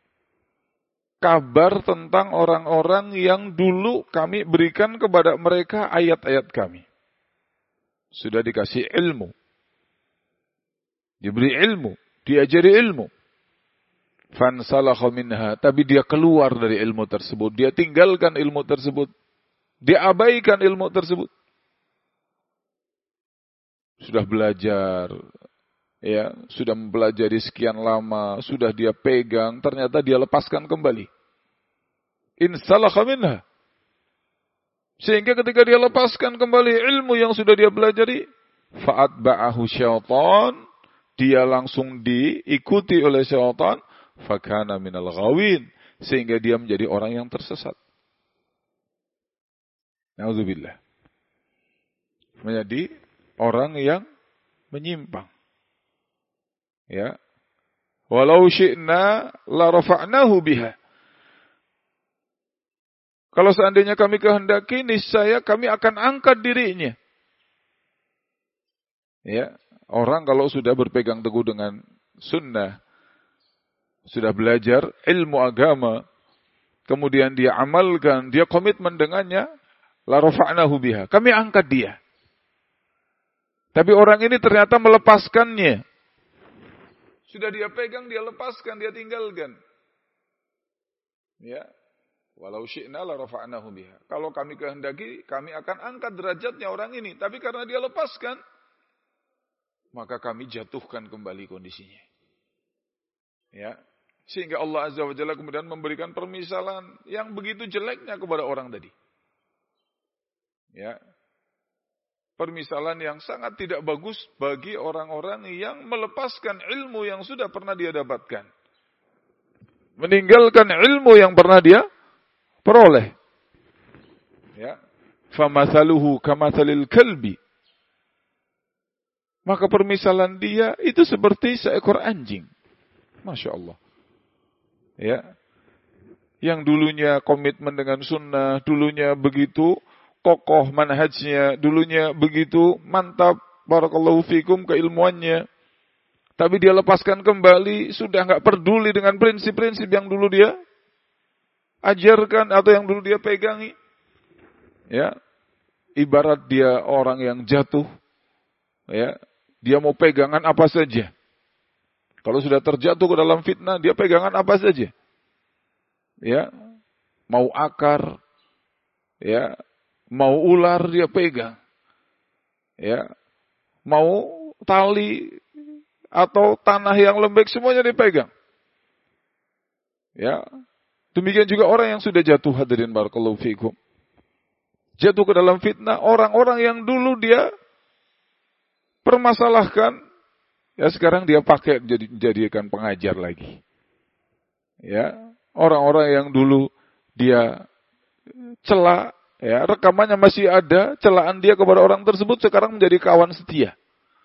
kabar tentang orang-orang yang dulu kami berikan kepada mereka ayat-ayat kami. Sudah dikasih ilmu. Diberi ilmu, diajari ilmu. Fansalakha minha, tapi dia keluar dari ilmu tersebut, dia tinggalkan ilmu tersebut, dia abaikan ilmu tersebut. Sudah belajar, ya, sudah mempelajari sekian lama, sudah dia pegang, ternyata dia lepaskan kembali. Insalakha minha. Sehingga ketika dia lepaskan kembali ilmu yang sudah dia pelajari, fa'atba'ahu syaitan, dia langsung diikuti oleh syaitan, fakana minal ghawin, sehingga dia menjadi orang yang tersesat. Na'udzubillah. Menjadi orang yang menyimpang. Ya. Walau syi'na la rafa'nahu biha. Kalau seandainya kami kehendaki, niscaya kami akan angkat dirinya. Ya. Orang kalau sudah berpegang teguh dengan sunnah, sudah belajar ilmu agama, kemudian dia amalkan, dia komitmen dengannya, la rafa'nahu biha. Kami angkat dia. Tapi orang ini ternyata melepaskannya. Sudah dia pegang, dia lepaskan, dia tinggalkan. Ya. Walau syi'na la rafa'nahu biha. Kalau kami kehendaki, kami akan angkat derajatnya orang ini. Tapi karena dia lepaskan, maka kami jatuhkan kembali kondisinya. Ya. Sehingga Allah Azza wa Jalla kemudian memberikan permisalan yang begitu jeleknya kepada orang tadi. Ya. Permisalan yang sangat tidak bagus bagi orang-orang yang melepaskan ilmu yang sudah pernah dia dapatkan. Meninggalkan ilmu yang pernah dia peroleh. Ya. Famathaluhu kamathalil kalbi. Maka permisalan dia itu seperti seekor anjing. Masya Allah. Ya. yang dulunya komitmen dengan sunnah, dulunya begitu kokoh manhajnya, dulunya begitu mantap, barakallahu fikum, keilmuannya. Tapi dia lepaskan kembali, sudah nggak peduli dengan prinsip-prinsip yang dulu dia ajarkan atau yang dulu dia pegangi. Ya, ibarat dia orang yang jatuh, ya, dia mau pegangan apa saja. Kalau sudah terjatuh ke dalam fitnah, dia pegangan apa saja. Ya, mau akar, ya, mau ular dia pegang. Ya, mau tali atau tanah yang lembek semuanya dipegang. Ya, demikian juga orang yang sudah jatuh, hadirin barakallahu fikum. Jatuh ke dalam fitnah, orang-orang yang dulu dia permasalahkan, ya sekarang dia pakai jadi jadikan pengajar lagi. Ya, orang-orang yang dulu dia cela, ya rekamannya masih ada, celaan dia kepada orang tersebut sekarang menjadi kawan setia.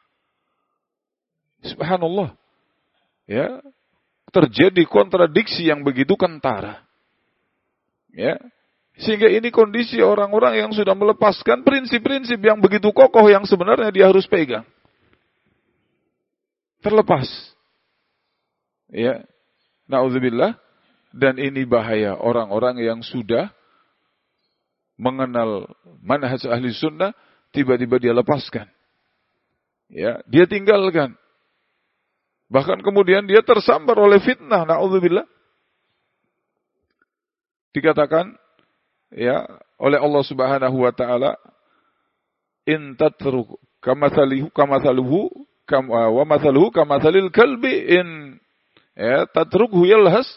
Subhanallah. Ya, terjadi kontradiksi yang begitu kentara. Ya. Sehingga ini kondisi orang-orang yang sudah melepaskan prinsip-prinsip yang begitu kokoh yang sebenarnya dia harus pegang. Terlepas. Ya. Na'udzubillah. Dan ini bahaya orang-orang yang sudah mengenal manhaj ahli sunnah, tiba-tiba dia lepaskan. Ya, dia tinggalkan. Bahkan kemudian dia tersambar oleh fitnah, na'udzubillah. Dikatakan ya oleh Allah Subhanahu wa taala, in tatruk kamathalihu kamathaluhu kam wa mathaluhu kamathalil kalbi in ya tatrukhu yalhas.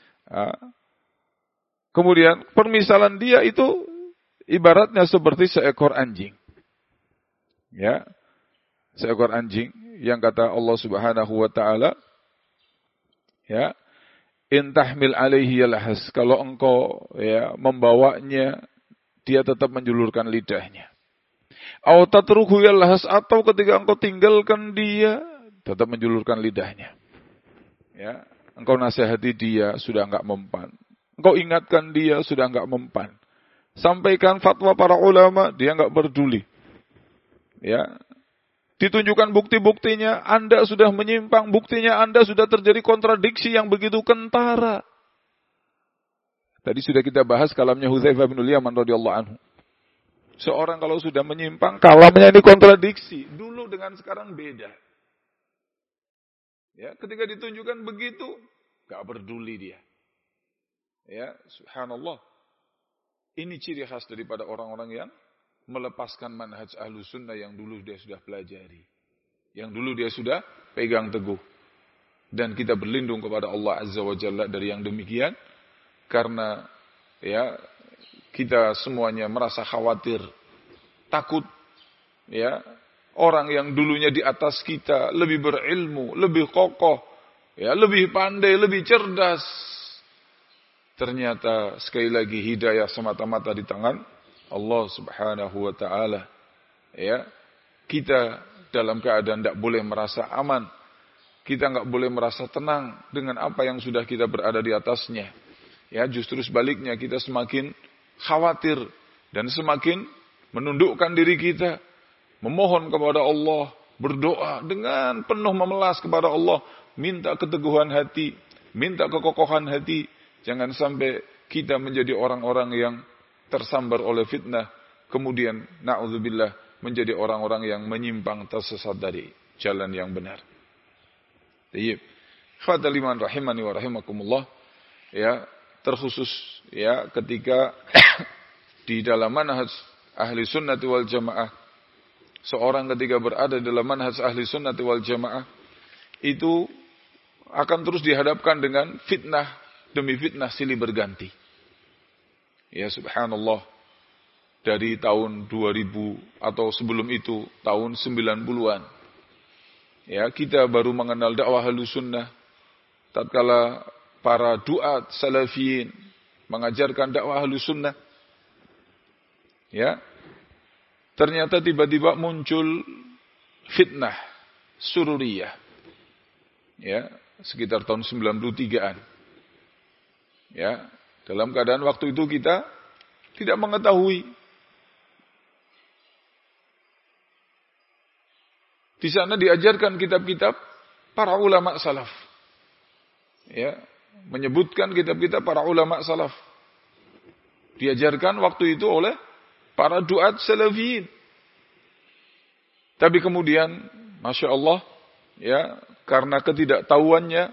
Kemudian permisalan dia itu ibaratnya seperti seekor anjing. Ya. Seekor anjing yang kata Allah Subhanahu wa taala, ya, in tahmil alaihi yalhas, kalau engkau ya membawanya dia tetap menjulurkan lidahnya. Aw tatruhu yalhas, atau ketika engkau tinggalkan dia tetap menjulurkan lidahnya. Ya, engkau nasihati dia sudah enggak mempan. Engkau ingatkan dia sudah enggak mempan. Sampaikan fatwa para ulama dia enggak peduli. Ya. Ditunjukkan bukti-buktinya, Anda sudah menyimpang, buktinya Anda sudah terjadi kontradiksi yang begitu kentara. Tadi sudah kita bahas kalamnya Hudzaifah bin Yaman radhiyallahu anhu. Seorang kalau sudah menyimpang, kalamnya ini kontradiksi. Dulu dengan sekarang beda. Ya, ketika ditunjukkan begitu, gak peduli dia. Ya, subhanallah. Ini ciri khas daripada orang-orang yang melepaskan manhaj ahlu sunnah yang dulu dia sudah pelajari. Yang dulu dia sudah pegang teguh. Dan kita berlindung kepada Allah Azza wa Jalla dari yang demikian. Karena ya kita semuanya merasa khawatir, takut. Ya, orang yang dulunya di atas kita lebih berilmu, lebih kokoh, ya, lebih pandai, lebih cerdas. Ternyata sekali lagi hidayah semata-mata di tangan Allah Subhanahu wa taala. Ya, kita dalam keadaan tidak boleh merasa aman. Kita enggak boleh merasa tenang dengan apa yang sudah kita berada di atasnya. Ya, justru sebaliknya kita semakin khawatir dan semakin menundukkan diri kita, memohon kepada Allah, berdoa dengan penuh memelas kepada Allah, minta keteguhan hati, minta kekokohan hati. Jangan sampai kita menjadi orang-orang yang tersambar oleh fitnah, kemudian na'udzubillah menjadi orang-orang yang menyimpang tersesat dari jalan yang benar. Tayyib. Khadal iman rahimani wa rahimakumullah. Ya, terkhusus ya ketika di dalam manhaj ahli sunnati wal jamaah, seorang ketika berada dalam manhaj ahli sunnati wal jamaah itu akan terus dihadapkan dengan fitnah demi fitnah silih berganti. Ya subhanallah, dari tahun dua ribu atau sebelum itu tahun sembilan puluhan. Ya, kita baru mengenal dakwah Ahlus Sunnah tatkala para duat salafiyin mengajarkan dakwah Ahlus Sunnah. Ya. Ternyata tiba-tiba muncul fitnah sururiyah. Ya, sekitar tahun sembilan puluh tigaan. Ya. Dalam keadaan waktu itu kita tidak mengetahui. Di sana diajarkan kitab-kitab para ulama salaf. Ya, menyebutkan kitab-kitab para ulama salaf. Diajarkan waktu itu oleh para duat salafiyin. Tapi kemudian, Masya Allah, ya, karena ketidaktahuannya,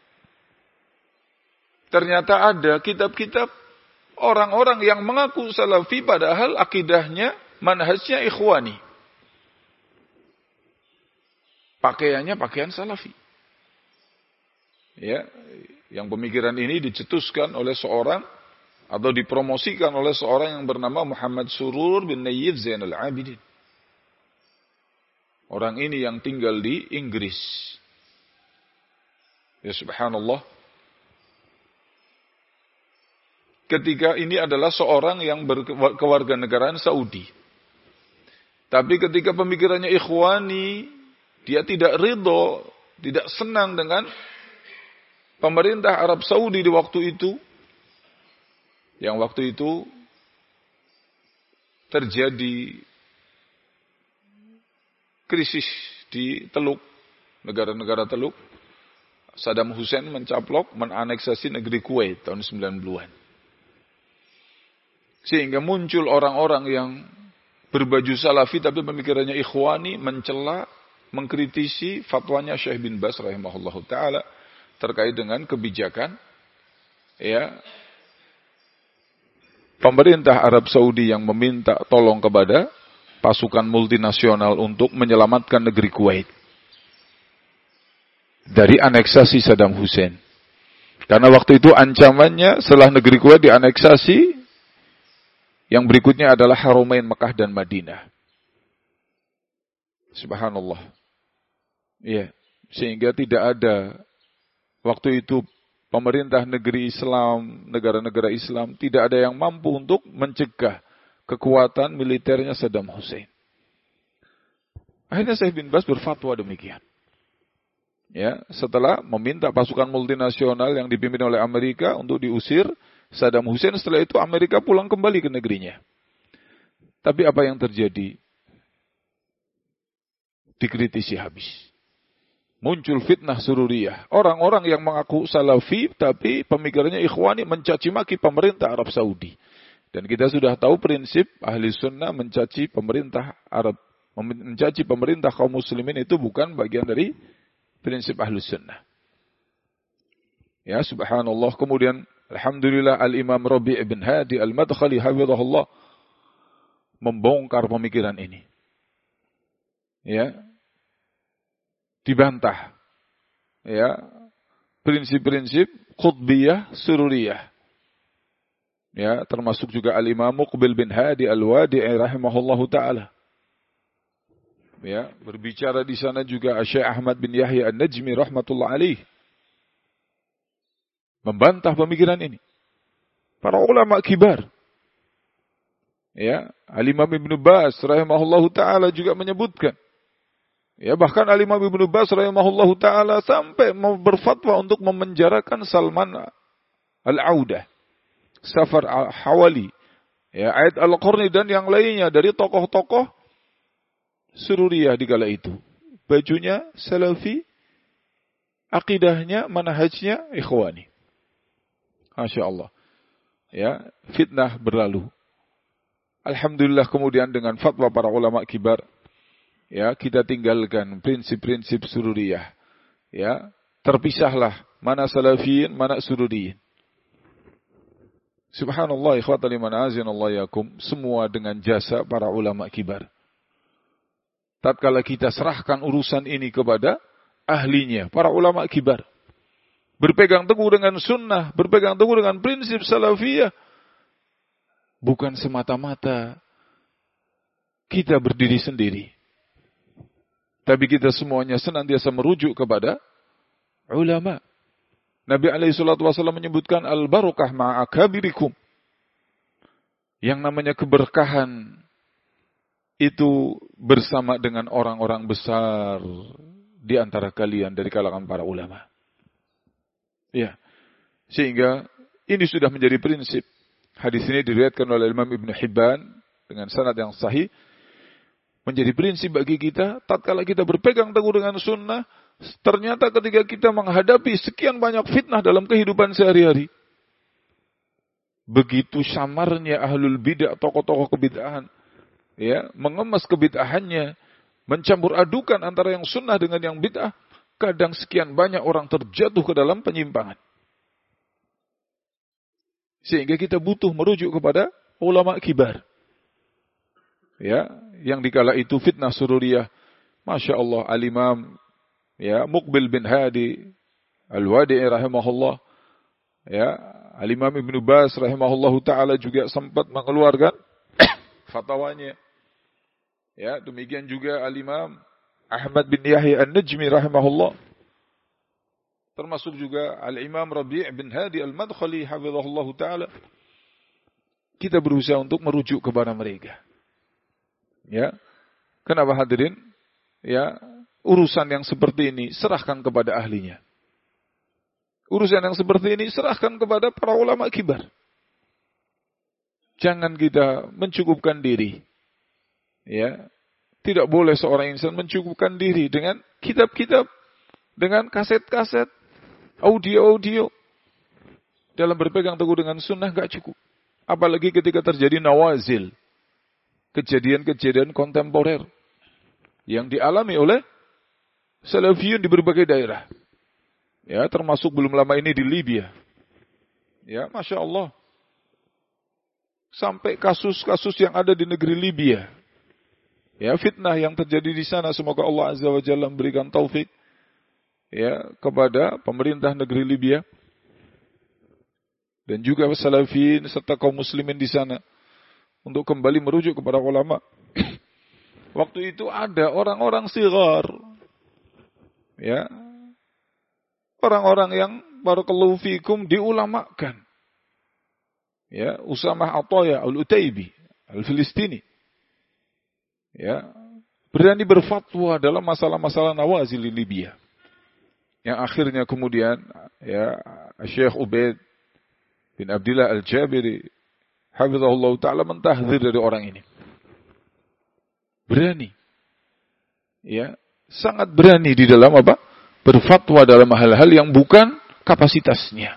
ternyata ada kitab-kitab orang-orang yang mengaku salafi padahal akidahnya, manhajnya ikhwani. Pakaiannya pakaian salafi. Ya, yang pemikiran ini dicetuskan oleh seorang atau dipromosikan oleh seorang yang bernama Muhammad Surur bin Nayyif Zainal Abidin. Orang ini yang tinggal di Inggris. Ya subhanallah. Ketika ini adalah seorang yang berkewarganegaraan Saudi. Tapi ketika pemikirannya ikhwani, dia tidak ridho, tidak senang dengan pemerintah Arab Saudi di waktu itu. Yang waktu itu terjadi krisis di Teluk, negara-negara Teluk. Saddam Hussein mencaplok, menaneksasi negeri Kuwait tahun sembilan puluhan. Sehingga muncul orang-orang yang berbaju salafi tapi pemikirannya ikhwani, mencela, mengkritisi fatwanya Syekh bin Baz rahimahullahu taala terkait dengan kebijakan ya pemerintah Arab Saudi yang meminta tolong kepada pasukan multinasional untuk menyelamatkan negeri Kuwait dari aneksasi Saddam Hussein. Karena waktu itu ancamannya setelah negeri Kuwait dianeksasi, yang berikutnya adalah Haramain Mekah dan Madinah. Subhanallah. Iya, sehingga tidak ada waktu itu pemerintah negeri Islam, negara-negara Islam tidak ada yang mampu untuk mencegah kekuatan militernya Saddam Hussein. Akhirnya Syekh bin Baz berfatwa demikian. Ya, setelah meminta pasukan multinasional yang dipimpin oleh Amerika untuk diusir Saddam Hussein, setelah itu Amerika pulang kembali ke negerinya. Tapi apa yang terjadi? Dikritisi habis. Muncul fitnah sururiyah. Orang-orang yang mengaku salafi tapi pemikirannya ikhwani mencaci maki pemerintah Arab Saudi. Dan kita sudah tahu prinsip ahli sunnah mencaci pemerintah Arab, mencaci pemerintah kaum muslimin itu bukan bagian dari prinsip ahli sunnah. Ya subhanallah. Kemudian alhamdulillah Al-Imam Rabi' bin Hadi Al-Madkhali hafizahullah membongkar pemikiran ini. Ya. Dibantah. Ya. Prinsip-prinsip qutbiyah sururiyah. Ya, termasuk juga Al-Imam Muqbil bin Hadi Al-Wadi'i rahimahullahu taala. Ya, berbicara di sana juga Syekh Ahmad bin Yahya An-Najmi rahmatullah alaih. Membantah pemikiran ini. Para ulama kibar. Ya, Al-Imam Ibnu Baz rahimahullahu taala juga menyebutkan. Ya, bahkan Al-Imam Ibnu Baz rahimahullahu taala sampai mau berfatwa untuk memenjarakan Salman Al-Audah, Safar Al-Hawali, ya, Aid Al-Qarni dan yang lainnya dari tokoh-tokoh sururiyah di kala itu. Bajunya salafi, akidahnya, manhajnya ikhwani. Masya Allah. Ya, fitnah berlalu. Alhamdulillah kemudian dengan fatwa para ulama kibar, ya, kita tinggalkan prinsip-prinsip sururiyah. Ya, terpisahlah mana salafiyin, mana sururiyin. Subhanallah, ikhwata liman azinallahu yakum, semua dengan jasa para ulama kibar. Tatkala kita serahkan urusan ini kepada ahlinya, para ulama kibar, berpegang teguh dengan sunnah, berpegang teguh dengan prinsip salafiyah, bukan semata-mata kita berdiri sendiri, tapi kita semuanya senantiasa merujuk kepada ulama. Nabi alaihi salatu wasallam menyebutkan al-barakah ma'akabirikum. Yang namanya keberkahan itu bersama dengan orang-orang besar di antara kalian dari kalangan para ulama. Ya. Sehingga Ini sudah menjadi prinsip. Hadis ini diriwayatkan oleh Imam Ibnu Hibban dengan sanad yang sahih. Menjadi prinsip bagi kita, tatkala kita berpegang teguh dengan sunnah, ternyata ketika kita menghadapi sekian banyak fitnah dalam kehidupan sehari-hari, begitu samarnya ahlul bid'ah, tokoh-tokoh kebid'ahan, ya, mengemas kebid'ahannya, mencampur adukan antara yang sunnah dengan yang bid'ah, kadang sekian banyak orang terjatuh ke dalam penyimpangan. Sehingga kita butuh merujuk kepada ulama kibar. Ya, yang dikala itu fitnah sururiyah, Masya Allah, Al-Imam ya, Muqbil bin Hadi Al-Wadi'i rahimahullah, ya, Al-Imam Ibnu Baz rahimahullahu ta'ala juga sempat mengeluarkan fatwanya. Ya, demikian juga Al-Imam Ahmad bin Yahya An-Najmi rahimahullah. Termasuk juga Al-Imam Rabi' bin Hadi Al-Madkhali hafizahullahu ta'ala. Kita berusaha untuk merujuk kepada mereka. Ya, kenapa hadirin? Ya, urusan yang seperti ini serahkan kepada ahlinya. Urusan yang seperti ini serahkan kepada para ulama kibar. Jangan kita mencukupkan diri. Ya, tidak boleh seorang insan mencukupkan diri dengan kitab-kitab, dengan kaset-kaset, audio-audio. Dalam berpegang teguh dengan sunnah gak cukup. Apalagi ketika terjadi nawazil. Kejadian-kejadian kontemporer yang dialami oleh salafiyun di berbagai daerah. Ya, termasuk belum lama ini di Libya. Ya, Masya Allah. Sampai kasus-kasus yang ada di negeri Libya. Ya, fitnah yang terjadi di sana, semoga Allah Azza wa Jalla memberikan taufik ya kepada pemerintah negeri Libya dan juga salafiyun serta kaum muslimin di sana. Untuk kembali merujuk kepada ulama. Waktu itu ada orang-orang sigar. Ya. Orang-orang yang barakallahu fikum diulamakan. Ya, Usamah Ataya Al-Utaibi, Al-Filistini. Ya, berani berfatwa dalam masalah-masalah nawazil di Libya. Yang akhirnya kemudian ya Syekh Ubaid bin Abdullah Al-Jabiri hafizahullah ta'ala mentahdzir dari orang ini. Berani. Ya, sangat berani di dalam apa? Berfatwa dalam hal-hal yang bukan kapasitasnya.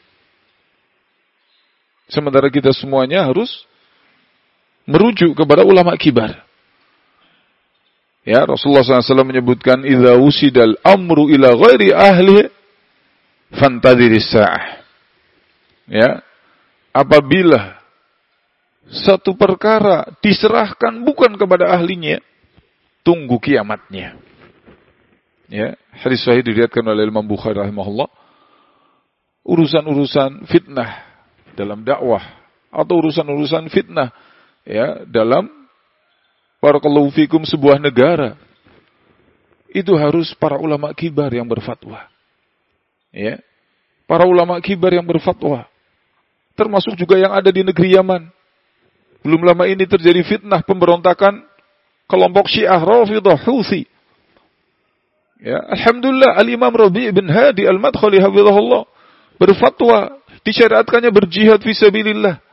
Sementara kita semuanya harus merujuk kepada ulama kibar. Ya, Rasulullah shallallahu alaihi wasallam menyebutkan, "Idza wusidal amru ila ghairi ahli, fantadhiris sa'ah." Ya, apabila satu perkara diserahkan bukan kepada ahlinya, tunggu kiamatnya. Ya, hadis sahih diriwayatkan oleh Imam Bukhari rahimahullah. Urusan-urusan fitnah dalam dakwah atau urusan-urusan fitnah ya dalam barakallahu fikum sebuah negara, itu harus para ulama kibar yang berfatwa. Ya. Para ulama kibar yang berfatwa. Termasuk juga yang ada di negeri Yaman. Belum lama ini terjadi fitnah pemberontakan kelompok Syiah Rafidah Houthi. Ya, alhamdulillah Al-Imam Rabi' bin Hadi Al-Madkhali hafizahullah berfatwa disyariatkannya berjihad fisabilillah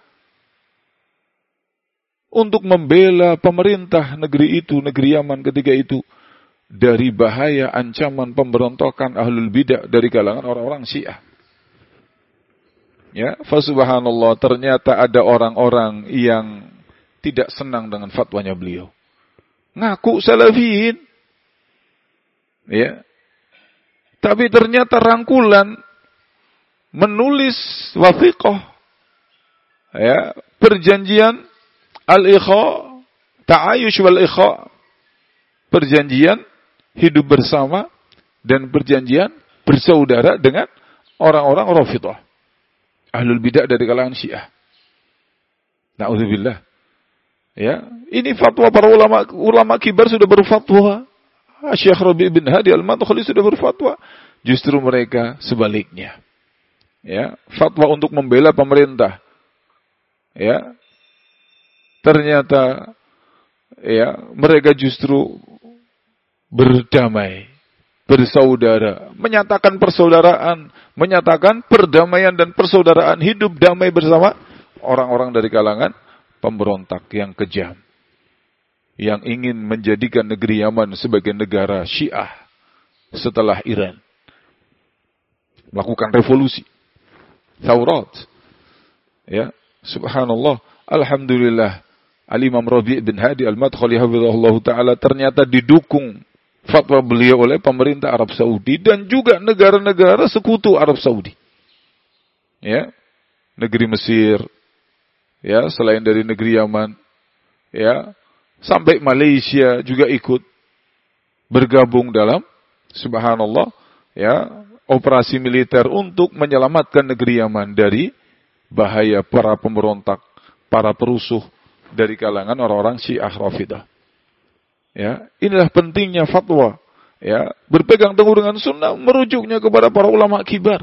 untuk membela pemerintah negeri itu, negeri Yaman ketika itu dari bahaya ancaman pemberontakan ahlul bidah dari kalangan orang-orang Syiah. Ya, fa subhanallah, ternyata ada orang-orang yang tidak senang dengan fatwanya beliau. Ngaku salafiyin. Ya. Tapi ternyata rangkulan menulis wathiqah ya, perjanjian al-ikha, ta'ayush wal ikha, perjanjian hidup bersama dan perjanjian bersaudara dengan orang-orang Rafidah, ahlul bidah dari kalangan Syiah. Na'udzubillah. Ya, ini fatwa para ulama ulama kibar sudah berfatwa. Syekh Rabi' bin Hadi Al-Madkhali sudah berfatwa. Justru mereka sebaliknya. Ya, fatwa untuk membela pemerintah. Ya. Ternyata ya, mereka justru berdamai bersaudara, menyatakan persaudaraan, menyatakan perdamaian dan persaudaraan, hidup damai bersama orang-orang dari kalangan pemberontak yang kejam, yang ingin menjadikan negeri Yaman sebagai negara Syiah setelah Iran, melakukan revolusi, Thaurat. Ya, subhanallah, alhamdulillah, Al-Imam Rabi' bin Hadi Al-Madkhali hafizahullah ta'ala ternyata didukung fatwa beliau oleh pemerintah Arab Saudi dan juga negara-negara sekutu Arab Saudi. Ya, negeri Mesir, ya, selain dari negeri Yaman, ya, sampai Malaysia juga ikut bergabung dalam, subhanallah, ya, operasi militer untuk menyelamatkan negeri Yaman dari bahaya para pemberontak, para perusuh dari kalangan orang-orang Syiah Rafidah. Ya, inilah pentingnya fatwa. Ya, berpegang teguh dengan sunnah, merujuknya kepada para ulama kibar.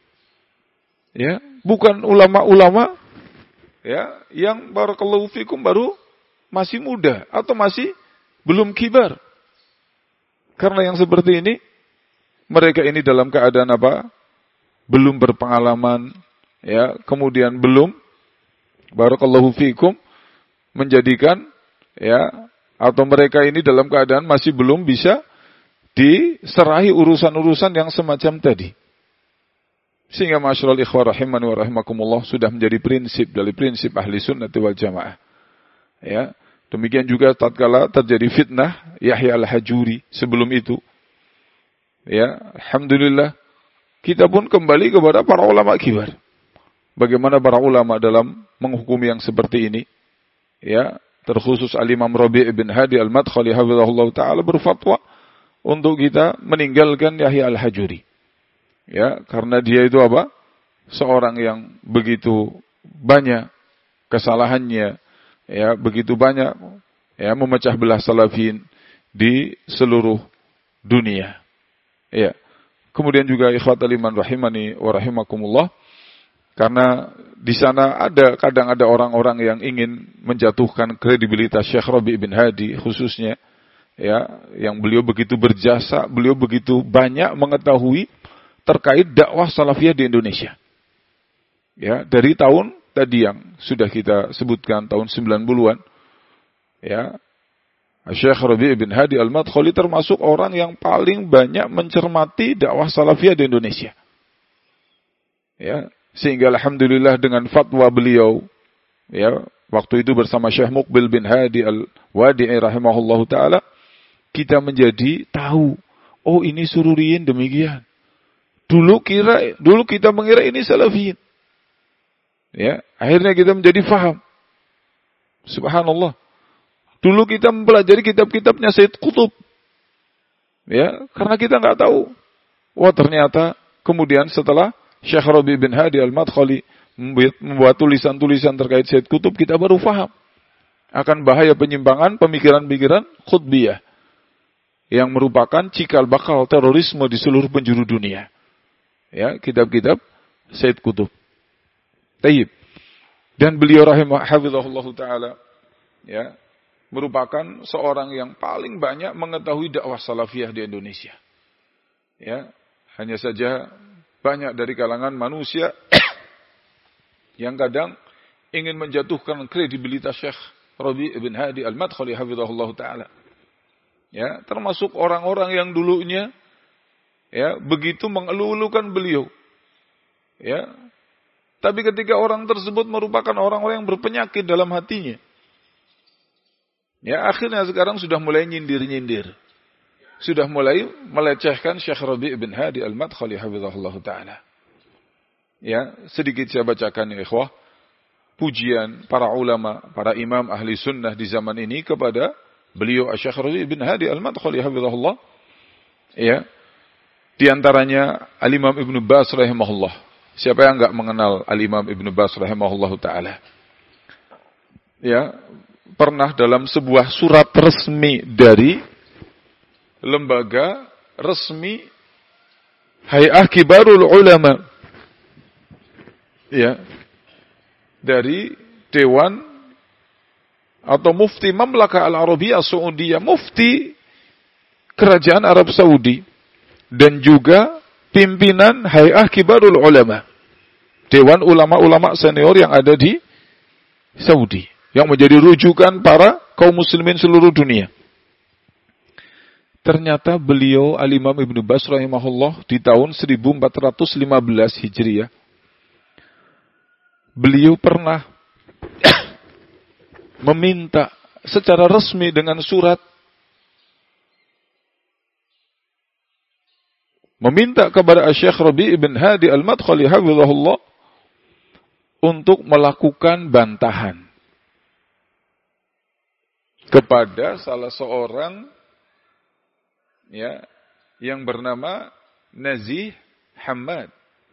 Ya, bukan ulama-ulama ya yang barakallahu fikum baru masih muda atau masih belum kibar. Karena yang seperti ini, mereka ini dalam keadaan apa? Belum berpengalaman, ya, kemudian belum barakallahu fikum menjadikan, ya, atau mereka ini dalam keadaan masih belum bisa diserahi urusan-urusan yang semacam tadi. Sehingga masyaallah ikhwah rahimani wa rahimakumullah sudah menjadi prinsip dari prinsip ahli sunnah wal jamaah. Ya, demikian juga tatkala terjadi fitnah Yahya al-Hajuri sebelum itu. Ya, alhamdulillah kita pun kembali kepada para ulama kibar. Bagaimana para ulama dalam menghukumi yang seperti ini? Ya, terkhusus Al-Imam Rabi' bin Hadi Al-Madkhali hafizahullah ta'ala berfatwa untuk kita meninggalkan Yahya al-Hajuri. Ya, karena dia itu apa? Seorang yang begitu banyak kesalahannya, ya, begitu banyak ya memecah belah salafin di seluruh dunia. Ya. Kemudian juga ikhwatal iman rahimani wa rahimakumullah, karena di sana ada kadang ada orang-orang yang ingin menjatuhkan kredibilitas Syekh Rabi' bin Hadi khususnya, ya, yang beliau begitu berjasa, beliau begitu banyak mengetahui terkait dakwah salafiyah di Indonesia. Ya, dari tahun tadi yang sudah kita sebutkan tahun sembilan puluhan, ya, Syekh Rabi' bin Hadi Al-Madkhali termasuk orang yang paling banyak mencermati dakwah salafiyah di Indonesia. Ya, sehingga alhamdulillah dengan fatwa beliau, ya, waktu itu bersama Syekh Muqbil bin Hadi Al-Wadi'i rahimahullahu ta'ala, kita menjadi tahu, oh ini sururiyin demikian. Dulu kira, dulu kita mengira ini salafiyin. Ya, akhirnya kita menjadi faham. Subhanallah. Dulu kita mempelajari kitab-kitabnya Sayyid Qutb. Ya, karena kita nggak tahu. Wah, ternyata kemudian setelah Syekh Rabi' bin Hadi Al-Madkhali membuat tulisan-tulisan terkait Sayyid Qutb, kita baru faham akan bahaya penyimpangan pemikiran-pemikiran khutbiyah yang merupakan cikal bakal terorisme di seluruh penjuru dunia. Ya, kitab-kitab Sayyid Qutb. Tayyib. Dan beliau rahimah hafizahullah ta'ala, ya, merupakan seorang yang paling banyak mengetahui dakwah salafiyah di Indonesia. Ya, hanya saja banyak dari kalangan manusia yang kadang ingin menjatuhkan kredibilitas Syekh Rabi' bin Hadi Al-Madkhali hafizahullah ta'ala. Ya, termasuk orang-orang yang dulunya, ya, begitu mengeluh-elukan beliau. Ya, tapi ketika orang tersebut merupakan orang-orang yang berpenyakit dalam hatinya, ya, akhirnya sekarang sudah mulai nyindir-nyindir. Sudah mulai melecehkan Syekh Rabi' bin Hadi Al-Madkhali hafizahullah ta'ala. Ya, sedikit saya bacakan ya ikhwah, pujian para ulama, para imam ahli sunnah di zaman ini kepada beliau Syekh Rabi' bin Hadi Al-Madkhali hafizahullah. Ya, di antaranya Al-Imam Ibnu Baz rahimahullah. Siapa yang enggak mengenal Al-Imam Ibnu Baz rahimahullah ta'ala? Ya, pernah dalam sebuah surat resmi dari lembaga resmi Hay'ah Kibarul Ulama, ya, dari Dewan atau Mufti Mamlakah Al-Arabiyah Saudiyah, Mufti Kerajaan Arab Saudi, dan juga pimpinan Hay'ah Kibarul Ulama, dewan ulama-ulama senior yang ada di Saudi, yang menjadi rujukan para kaum muslimin seluruh dunia. Ternyata beliau Al-Imam Ibnu Baz rahimahullah di tahun seribu empat ratus lima belas Hijriah, beliau pernah meminta secara resmi dengan surat, meminta kepada Syekh Rabi' ibn Hadi Al-Madkhali hafizahullah untuk melakukan bantahan kepada salah seorang ya yang bernama Nazih Hamad.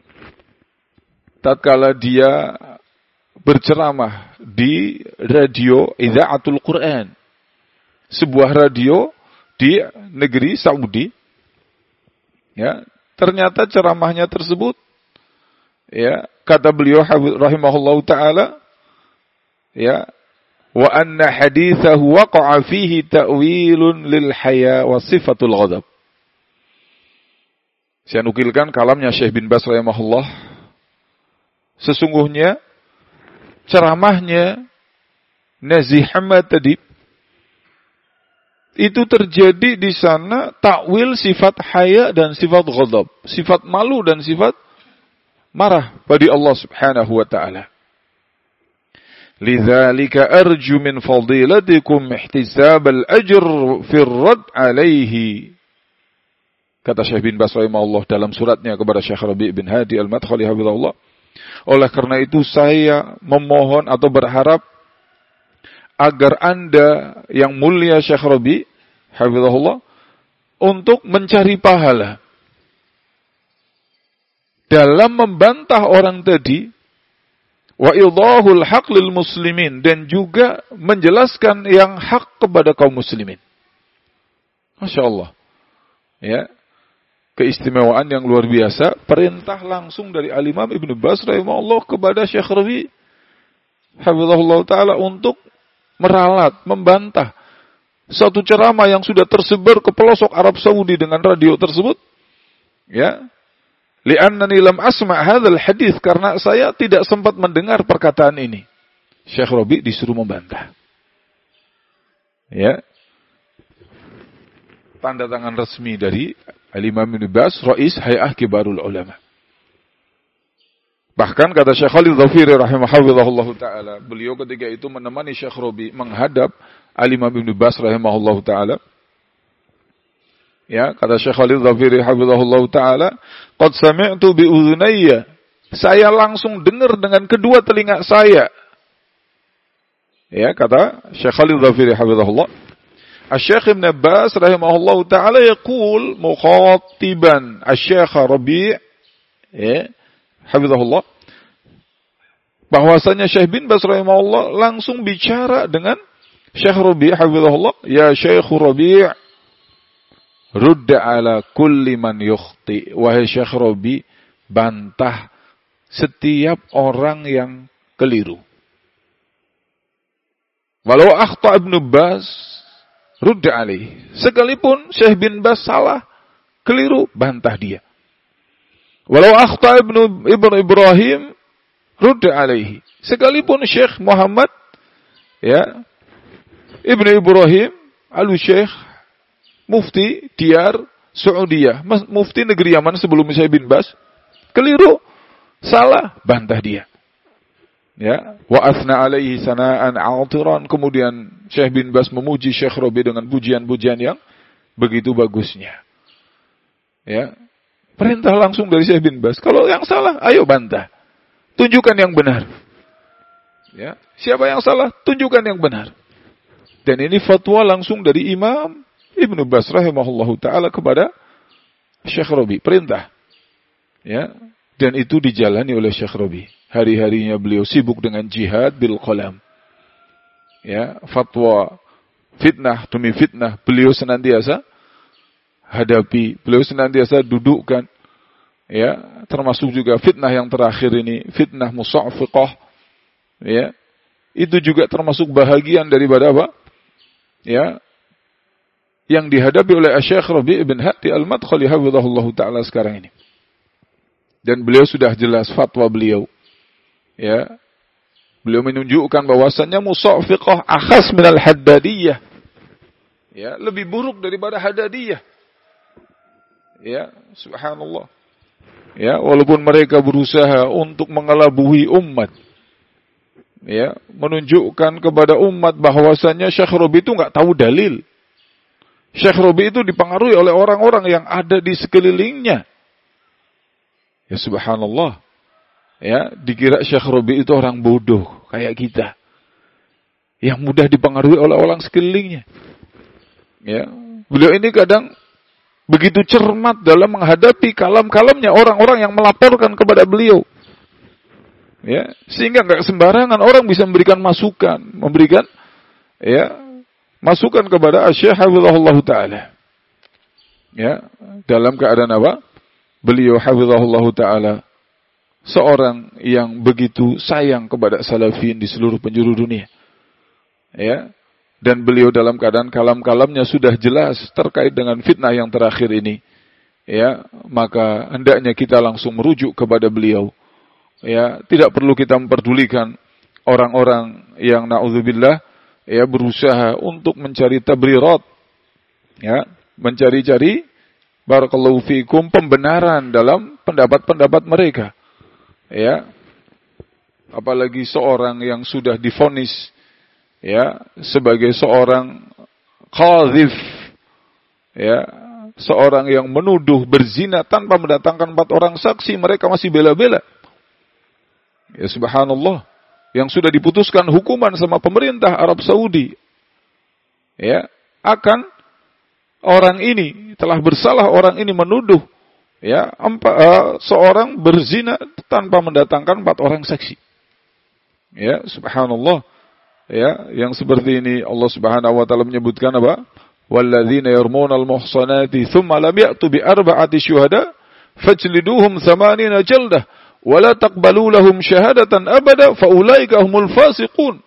Tatkala dia berceramah di radio Idza'atul Quran, sebuah radio di negeri Saudi, ya, ternyata ceramahnya tersebut, ya, kata beliau rahimahullahu taala, ya, wa anna hadithahu waqa'a fihi ta'wilun lil haya wa sifatul ghadab. Saya nukilkan kalamnya Syekh bin Baz rahimahullah. Sesungguhnya ceramahnya Nazih Hamad tadi itu terjadi di sana takwil sifat haya dan sifat ghadab, sifat malu dan sifat marah bagi Allah Subhanahu wa taala. Lidzalika arju min fadilatikum ihtisab al-ajr fi ar-rad alaihi. Kata Syekh bin Baz rahimahullah dalam suratnya kepada Syekh Rabi' bin Hadi Al-Madkhali hafizahullah, oleh karena itu saya memohon atau berharap agar Anda yang mulia Syekh Rabi' hafizahullah untuk mencari pahala dalam membantah orang tadi, wa idahul haq lil muslimin, dan juga menjelaskan yang hak kepada kaum muslimin. Masya Allah, ya, keistimewaan yang luar biasa, perintah langsung dari Al-Imam Ibnu Baz rahimahullah kepada Syekh Rabi' hafizahullah ta'ala untuk meralat, membantah satu ceramah yang sudah tersebar ke pelosok Arab Saudi dengan radio tersebut, ya. Li'annani lam asma' hadzal hadis, karena saya tidak sempat mendengar perkataan ini. Syekh Rabi' disuruh membantah. Ya. Tanda tangan resmi dari Al-Imam Ibnu Baz, Rais Hay'ah Kibarul Ulama. Bahkan kata Syekh Khalil Dhafiri rahimahullah ta'ala, beliau ketika itu menemani Syekh Rabi' menghadap Al-Imam Ibnu Baz rahimahullah ta'ala. Ya, kata Syekh Khalil Dhafiri hafizahullah ta'ala, qad sami'tu bi udhunayya, saya langsung dengar dengan kedua telinga saya. Ya, kata Syekh Khalil Dhafiri hafizahullah, Asy-Syaikh Ibnu Baz rahimahullah ta'ala yaqul mukhatiban Asy-Syaikh Rabi', ya, hafizahullah, bahwasanya Syekh bin Baz rahimahullah langsung bicara dengan Syekh Rabi' hafizahullah, ya Syekh Rabi', rudda ala kulli man yukhti, wahai Syekh Rabi', bantah setiap orang yang keliru. Walau akhta Ibnu Baz, rudda alaih, sekalipun Syekh bin Baz salah, keliru, bantah dia. Walau akhta Ibnu Ibnu Ibrahim, rudda alaihi, sekalipun Syekh Muhammad, ya, Ibnu Ibrahim Al-Syekh Mufti Diyar Saudiyah, Mufti negeri Yaman sebelum Syekh bin Baz, keliru, salah, bantah dia. Ya, wa athna alaihi sana'an 'atiran, kemudian Syekh bin Baz memuji Syekh Rabi' dengan pujian-pujian yang begitu bagusnya. Ya, perintah langsung dari Syekh bin Baz, kalau yang salah, ayo bantah, tunjukkan yang benar. Ya, siapa yang salah, tunjukkan yang benar. Dan ini fatwa langsung dari Imam Ibnu Baz rahimahullahu ta'ala kepada Syekh Rabi', perintah. Ya, dan itu dijalani oleh Syekh Rabi'. Hari-harinya beliau sibuk dengan jihad bil qalam. Ya, fatwa fitnah demi fitnah beliau senantiasa hadapi, beliau senantiasa dudukkan. Ya, termasuk juga fitnah yang terakhir ini, fitnah musa'fiqah. Ya, itu juga termasuk bahagian daripada apa? Ya, yang dihadapi oleh Syekh Rabi' bin Hadi Al-Madkhali hafizahullah ta'ala sekarang ini. Dan beliau sudah jelas fatwa beliau. Ya. Beliau menunjukkan bahwasannya musafiqah akhas minal haddadiyah. Ya, lebih buruk daripada haddadiyah. Ya, subhanallah. Ya, walaupun mereka berusaha untuk mengelabui umat. Ya, menunjukkan kepada umat bahwasannya Syekh Rabi' itu enggak tahu dalil. Syekh Rabi' itu dipengaruhi oleh orang-orang yang ada di sekelilingnya. Ya subhanallah. Ya, dikira Syekh Rabi' itu orang bodoh kayak kita. Yang mudah dipengaruhi oleh orang sekelilingnya. Ya, beliau ini kadang begitu cermat dalam menghadapi kalam-kalamnya orang-orang yang melaporkan kepada beliau. Ya, sehingga enggak sembarangan orang bisa memberikan masukan, memberikan ya masukan kepada Syekh hafizahullah ta'ala. Ya, dalam keadaan apa? Beliau hafizahullah ta'ala seorang yang begitu sayang kepada salafin di seluruh penjuru dunia. Ya. Dan beliau dalam keadaan kalam-kalamnya sudah jelas terkait dengan fitnah yang terakhir ini. Ya, maka hendaknya kita langsung merujuk kepada beliau. Ya, tidak perlu kita memperdulikan orang-orang yang na'udzubillah ya berusaha untuk mencari tabrirat, ya, mencari-cari barakallahu fikum pembenaran dalam pendapat-pendapat mereka, ya, apalagi seorang yang sudah divonis, ya, sebagai seorang qadhif, ya, seorang yang menuduh berzina tanpa mendatangkan empat orang saksi, mereka masih bela-bela, ya subhanallah. Yang sudah diputuskan hukuman sama pemerintah Arab Saudi, ya, akan orang ini telah bersalah, orang ini menuduh, ya, empat, uh, seorang berzina tanpa mendatangkan empat orang saksi, ya, subhanallah, ya, yang seperti ini Allah Subhanahu Wa Taala menyebutkan apa? Walladzina yarmuna al-muhsanati thumma lam ya'tu bi arba'ati syuhada fajliduhum thamanina jaldah wala taqbalu lahum syahadatan abada faulaika humul fasiqun.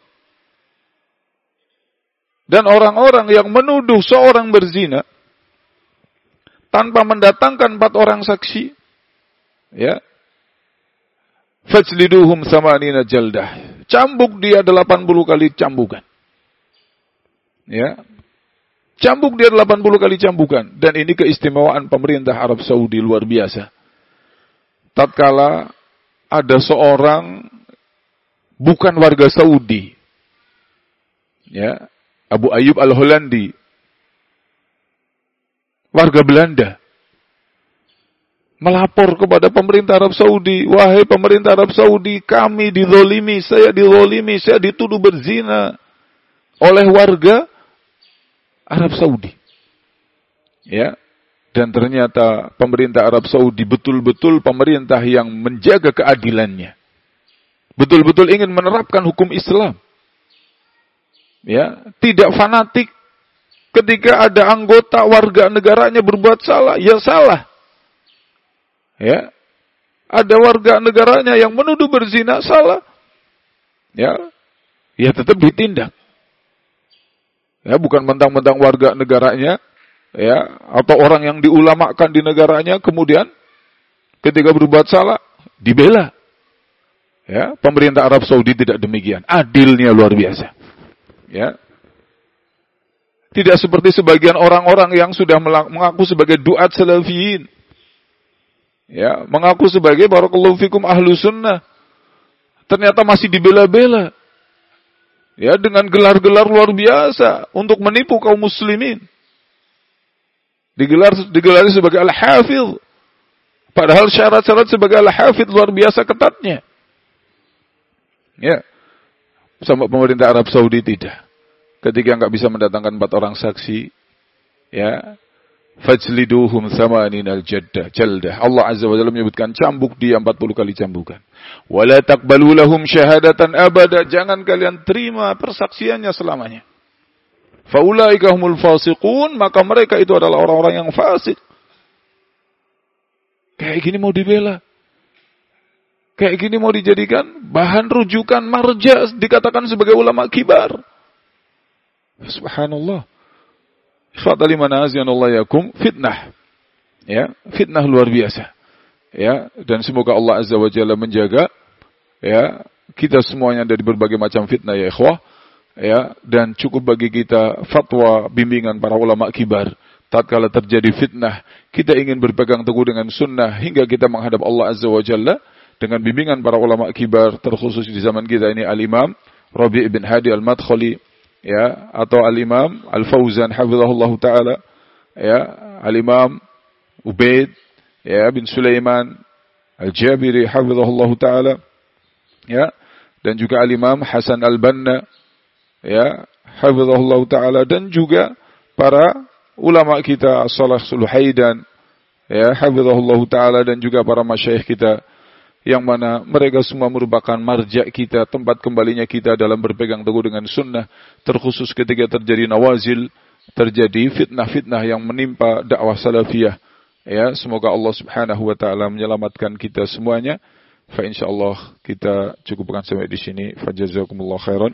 Dan orang-orang yang menuduh seorang berzina tanpa mendatangkan empat orang saksi, ya, fajliduhum thamanina jaldah, cambuk dia delapan puluh kali cambukan, ya, cambuk dia delapan puluh kali cambukan. Dan ini keistimewaan pemerintah Arab Saudi luar biasa. Tatkala ada seorang bukan warga Saudi, ya, Abu Ayyub Al-Hollandi, warga Belanda, melapor kepada pemerintah Arab Saudi, wahai pemerintah Arab Saudi, kami dizolimi, saya dizolimi, saya dituduh berzina oleh warga Arab Saudi. Ya. Dan ternyata pemerintah Arab Saudi betul-betul pemerintah yang menjaga keadilannya. Betul-betul ingin menerapkan hukum Islam. Ya, tidak fanatik ketika ada anggota warga negaranya berbuat salah, ya salah. Ya. Ada warga negaranya yang menuduh berzina, salah. Ya. Ya tetap ditindak. Ya, bukan mentang-mentang warga negaranya, ya, atau orang yang diulamakan di negaranya kemudian ketika berbuat salah dibela. Ya, pemerintah Arab Saudi tidak demikian. Adilnya luar biasa. Ya. Tidak seperti sebagian orang-orang yang sudah mengaku sebagai duat salafiyin. Ya, mengaku sebagai barakallahu fikum ahlu sunnah. Ternyata masih dibela-bela. Ya, dengan gelar-gelar luar biasa untuk menipu kaum muslimin. Digelar digelari sebagai al-hafidh. Padahal syarat-syarat sebagai al-hafidh luar biasa ketatnya. Ya. Sama pemerintah Arab Saudi tidak. Ketika enggak bisa mendatangkan empat orang saksi, ya, fajliduhum thamanina al-jaddah jaldah. Allah Azza wa Jalla menyebutkan cambuk dia empat puluh kali cambukan. Wala taqbalu lahum syahadatan abada, jangan kalian terima persaksiannya selamanya. Faulaika humul fasiqun, maka mereka itu adalah orang-orang yang fasik. Kayak gini mau dibela. Kayak gini mau dijadikan bahan rujukan marja, dikatakan sebagai ulama kibar. Subhanallah. Ikhwatal iman azanallahu yakum, fitnah. Ya, fitnah luar biasa. Ya, dan semoga Allah Azza wa Jalla menjaga ya kita semuanya dari berbagai macam fitnah ya ikhwah. Ya, dan cukup bagi kita fatwa bimbingan para ulama kibar. Tatkala terjadi fitnah, kita ingin berpegang teguh dengan sunnah hingga kita menghadap Allah Azza wa Jalla dengan bimbingan para ulama kibar, terkhusus di zaman kita ini Al-Imam Rabi' bin Hadi Al-Madkhali, ya, atau Al-Imam Al-Fauzan hafizahullah taala, ya, Al-Imam Ubaid ya bin Sulaiman Al-Jabiri hafizahullah taala, ya, dan juga Al-Imam Hasan Al-Banna, ya, hafizahullah taala, dan juga para ulama kita Shalih Sulhaidan, ya, hafizahullah taala, dan juga para masyayikh kita yang mana mereka semua merupakan marja kita, tempat kembalinya kita dalam berpegang teguh dengan sunnah, terkhusus ketika terjadi nawazil, terjadi fitnah-fitnah yang menimpa dakwah salafiyah. Ya, semoga Allah Subhanahu wa taala menyelamatkan kita semuanya. Fa insyaallah kita cukupkan sampai di sini. Fa jazakumullahu khairan.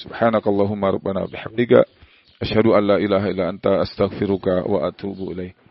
Subhanakallahumma rabbana bihamdika asyhadu an la ilaha illa anta astaghfiruka wa atubu ilaik.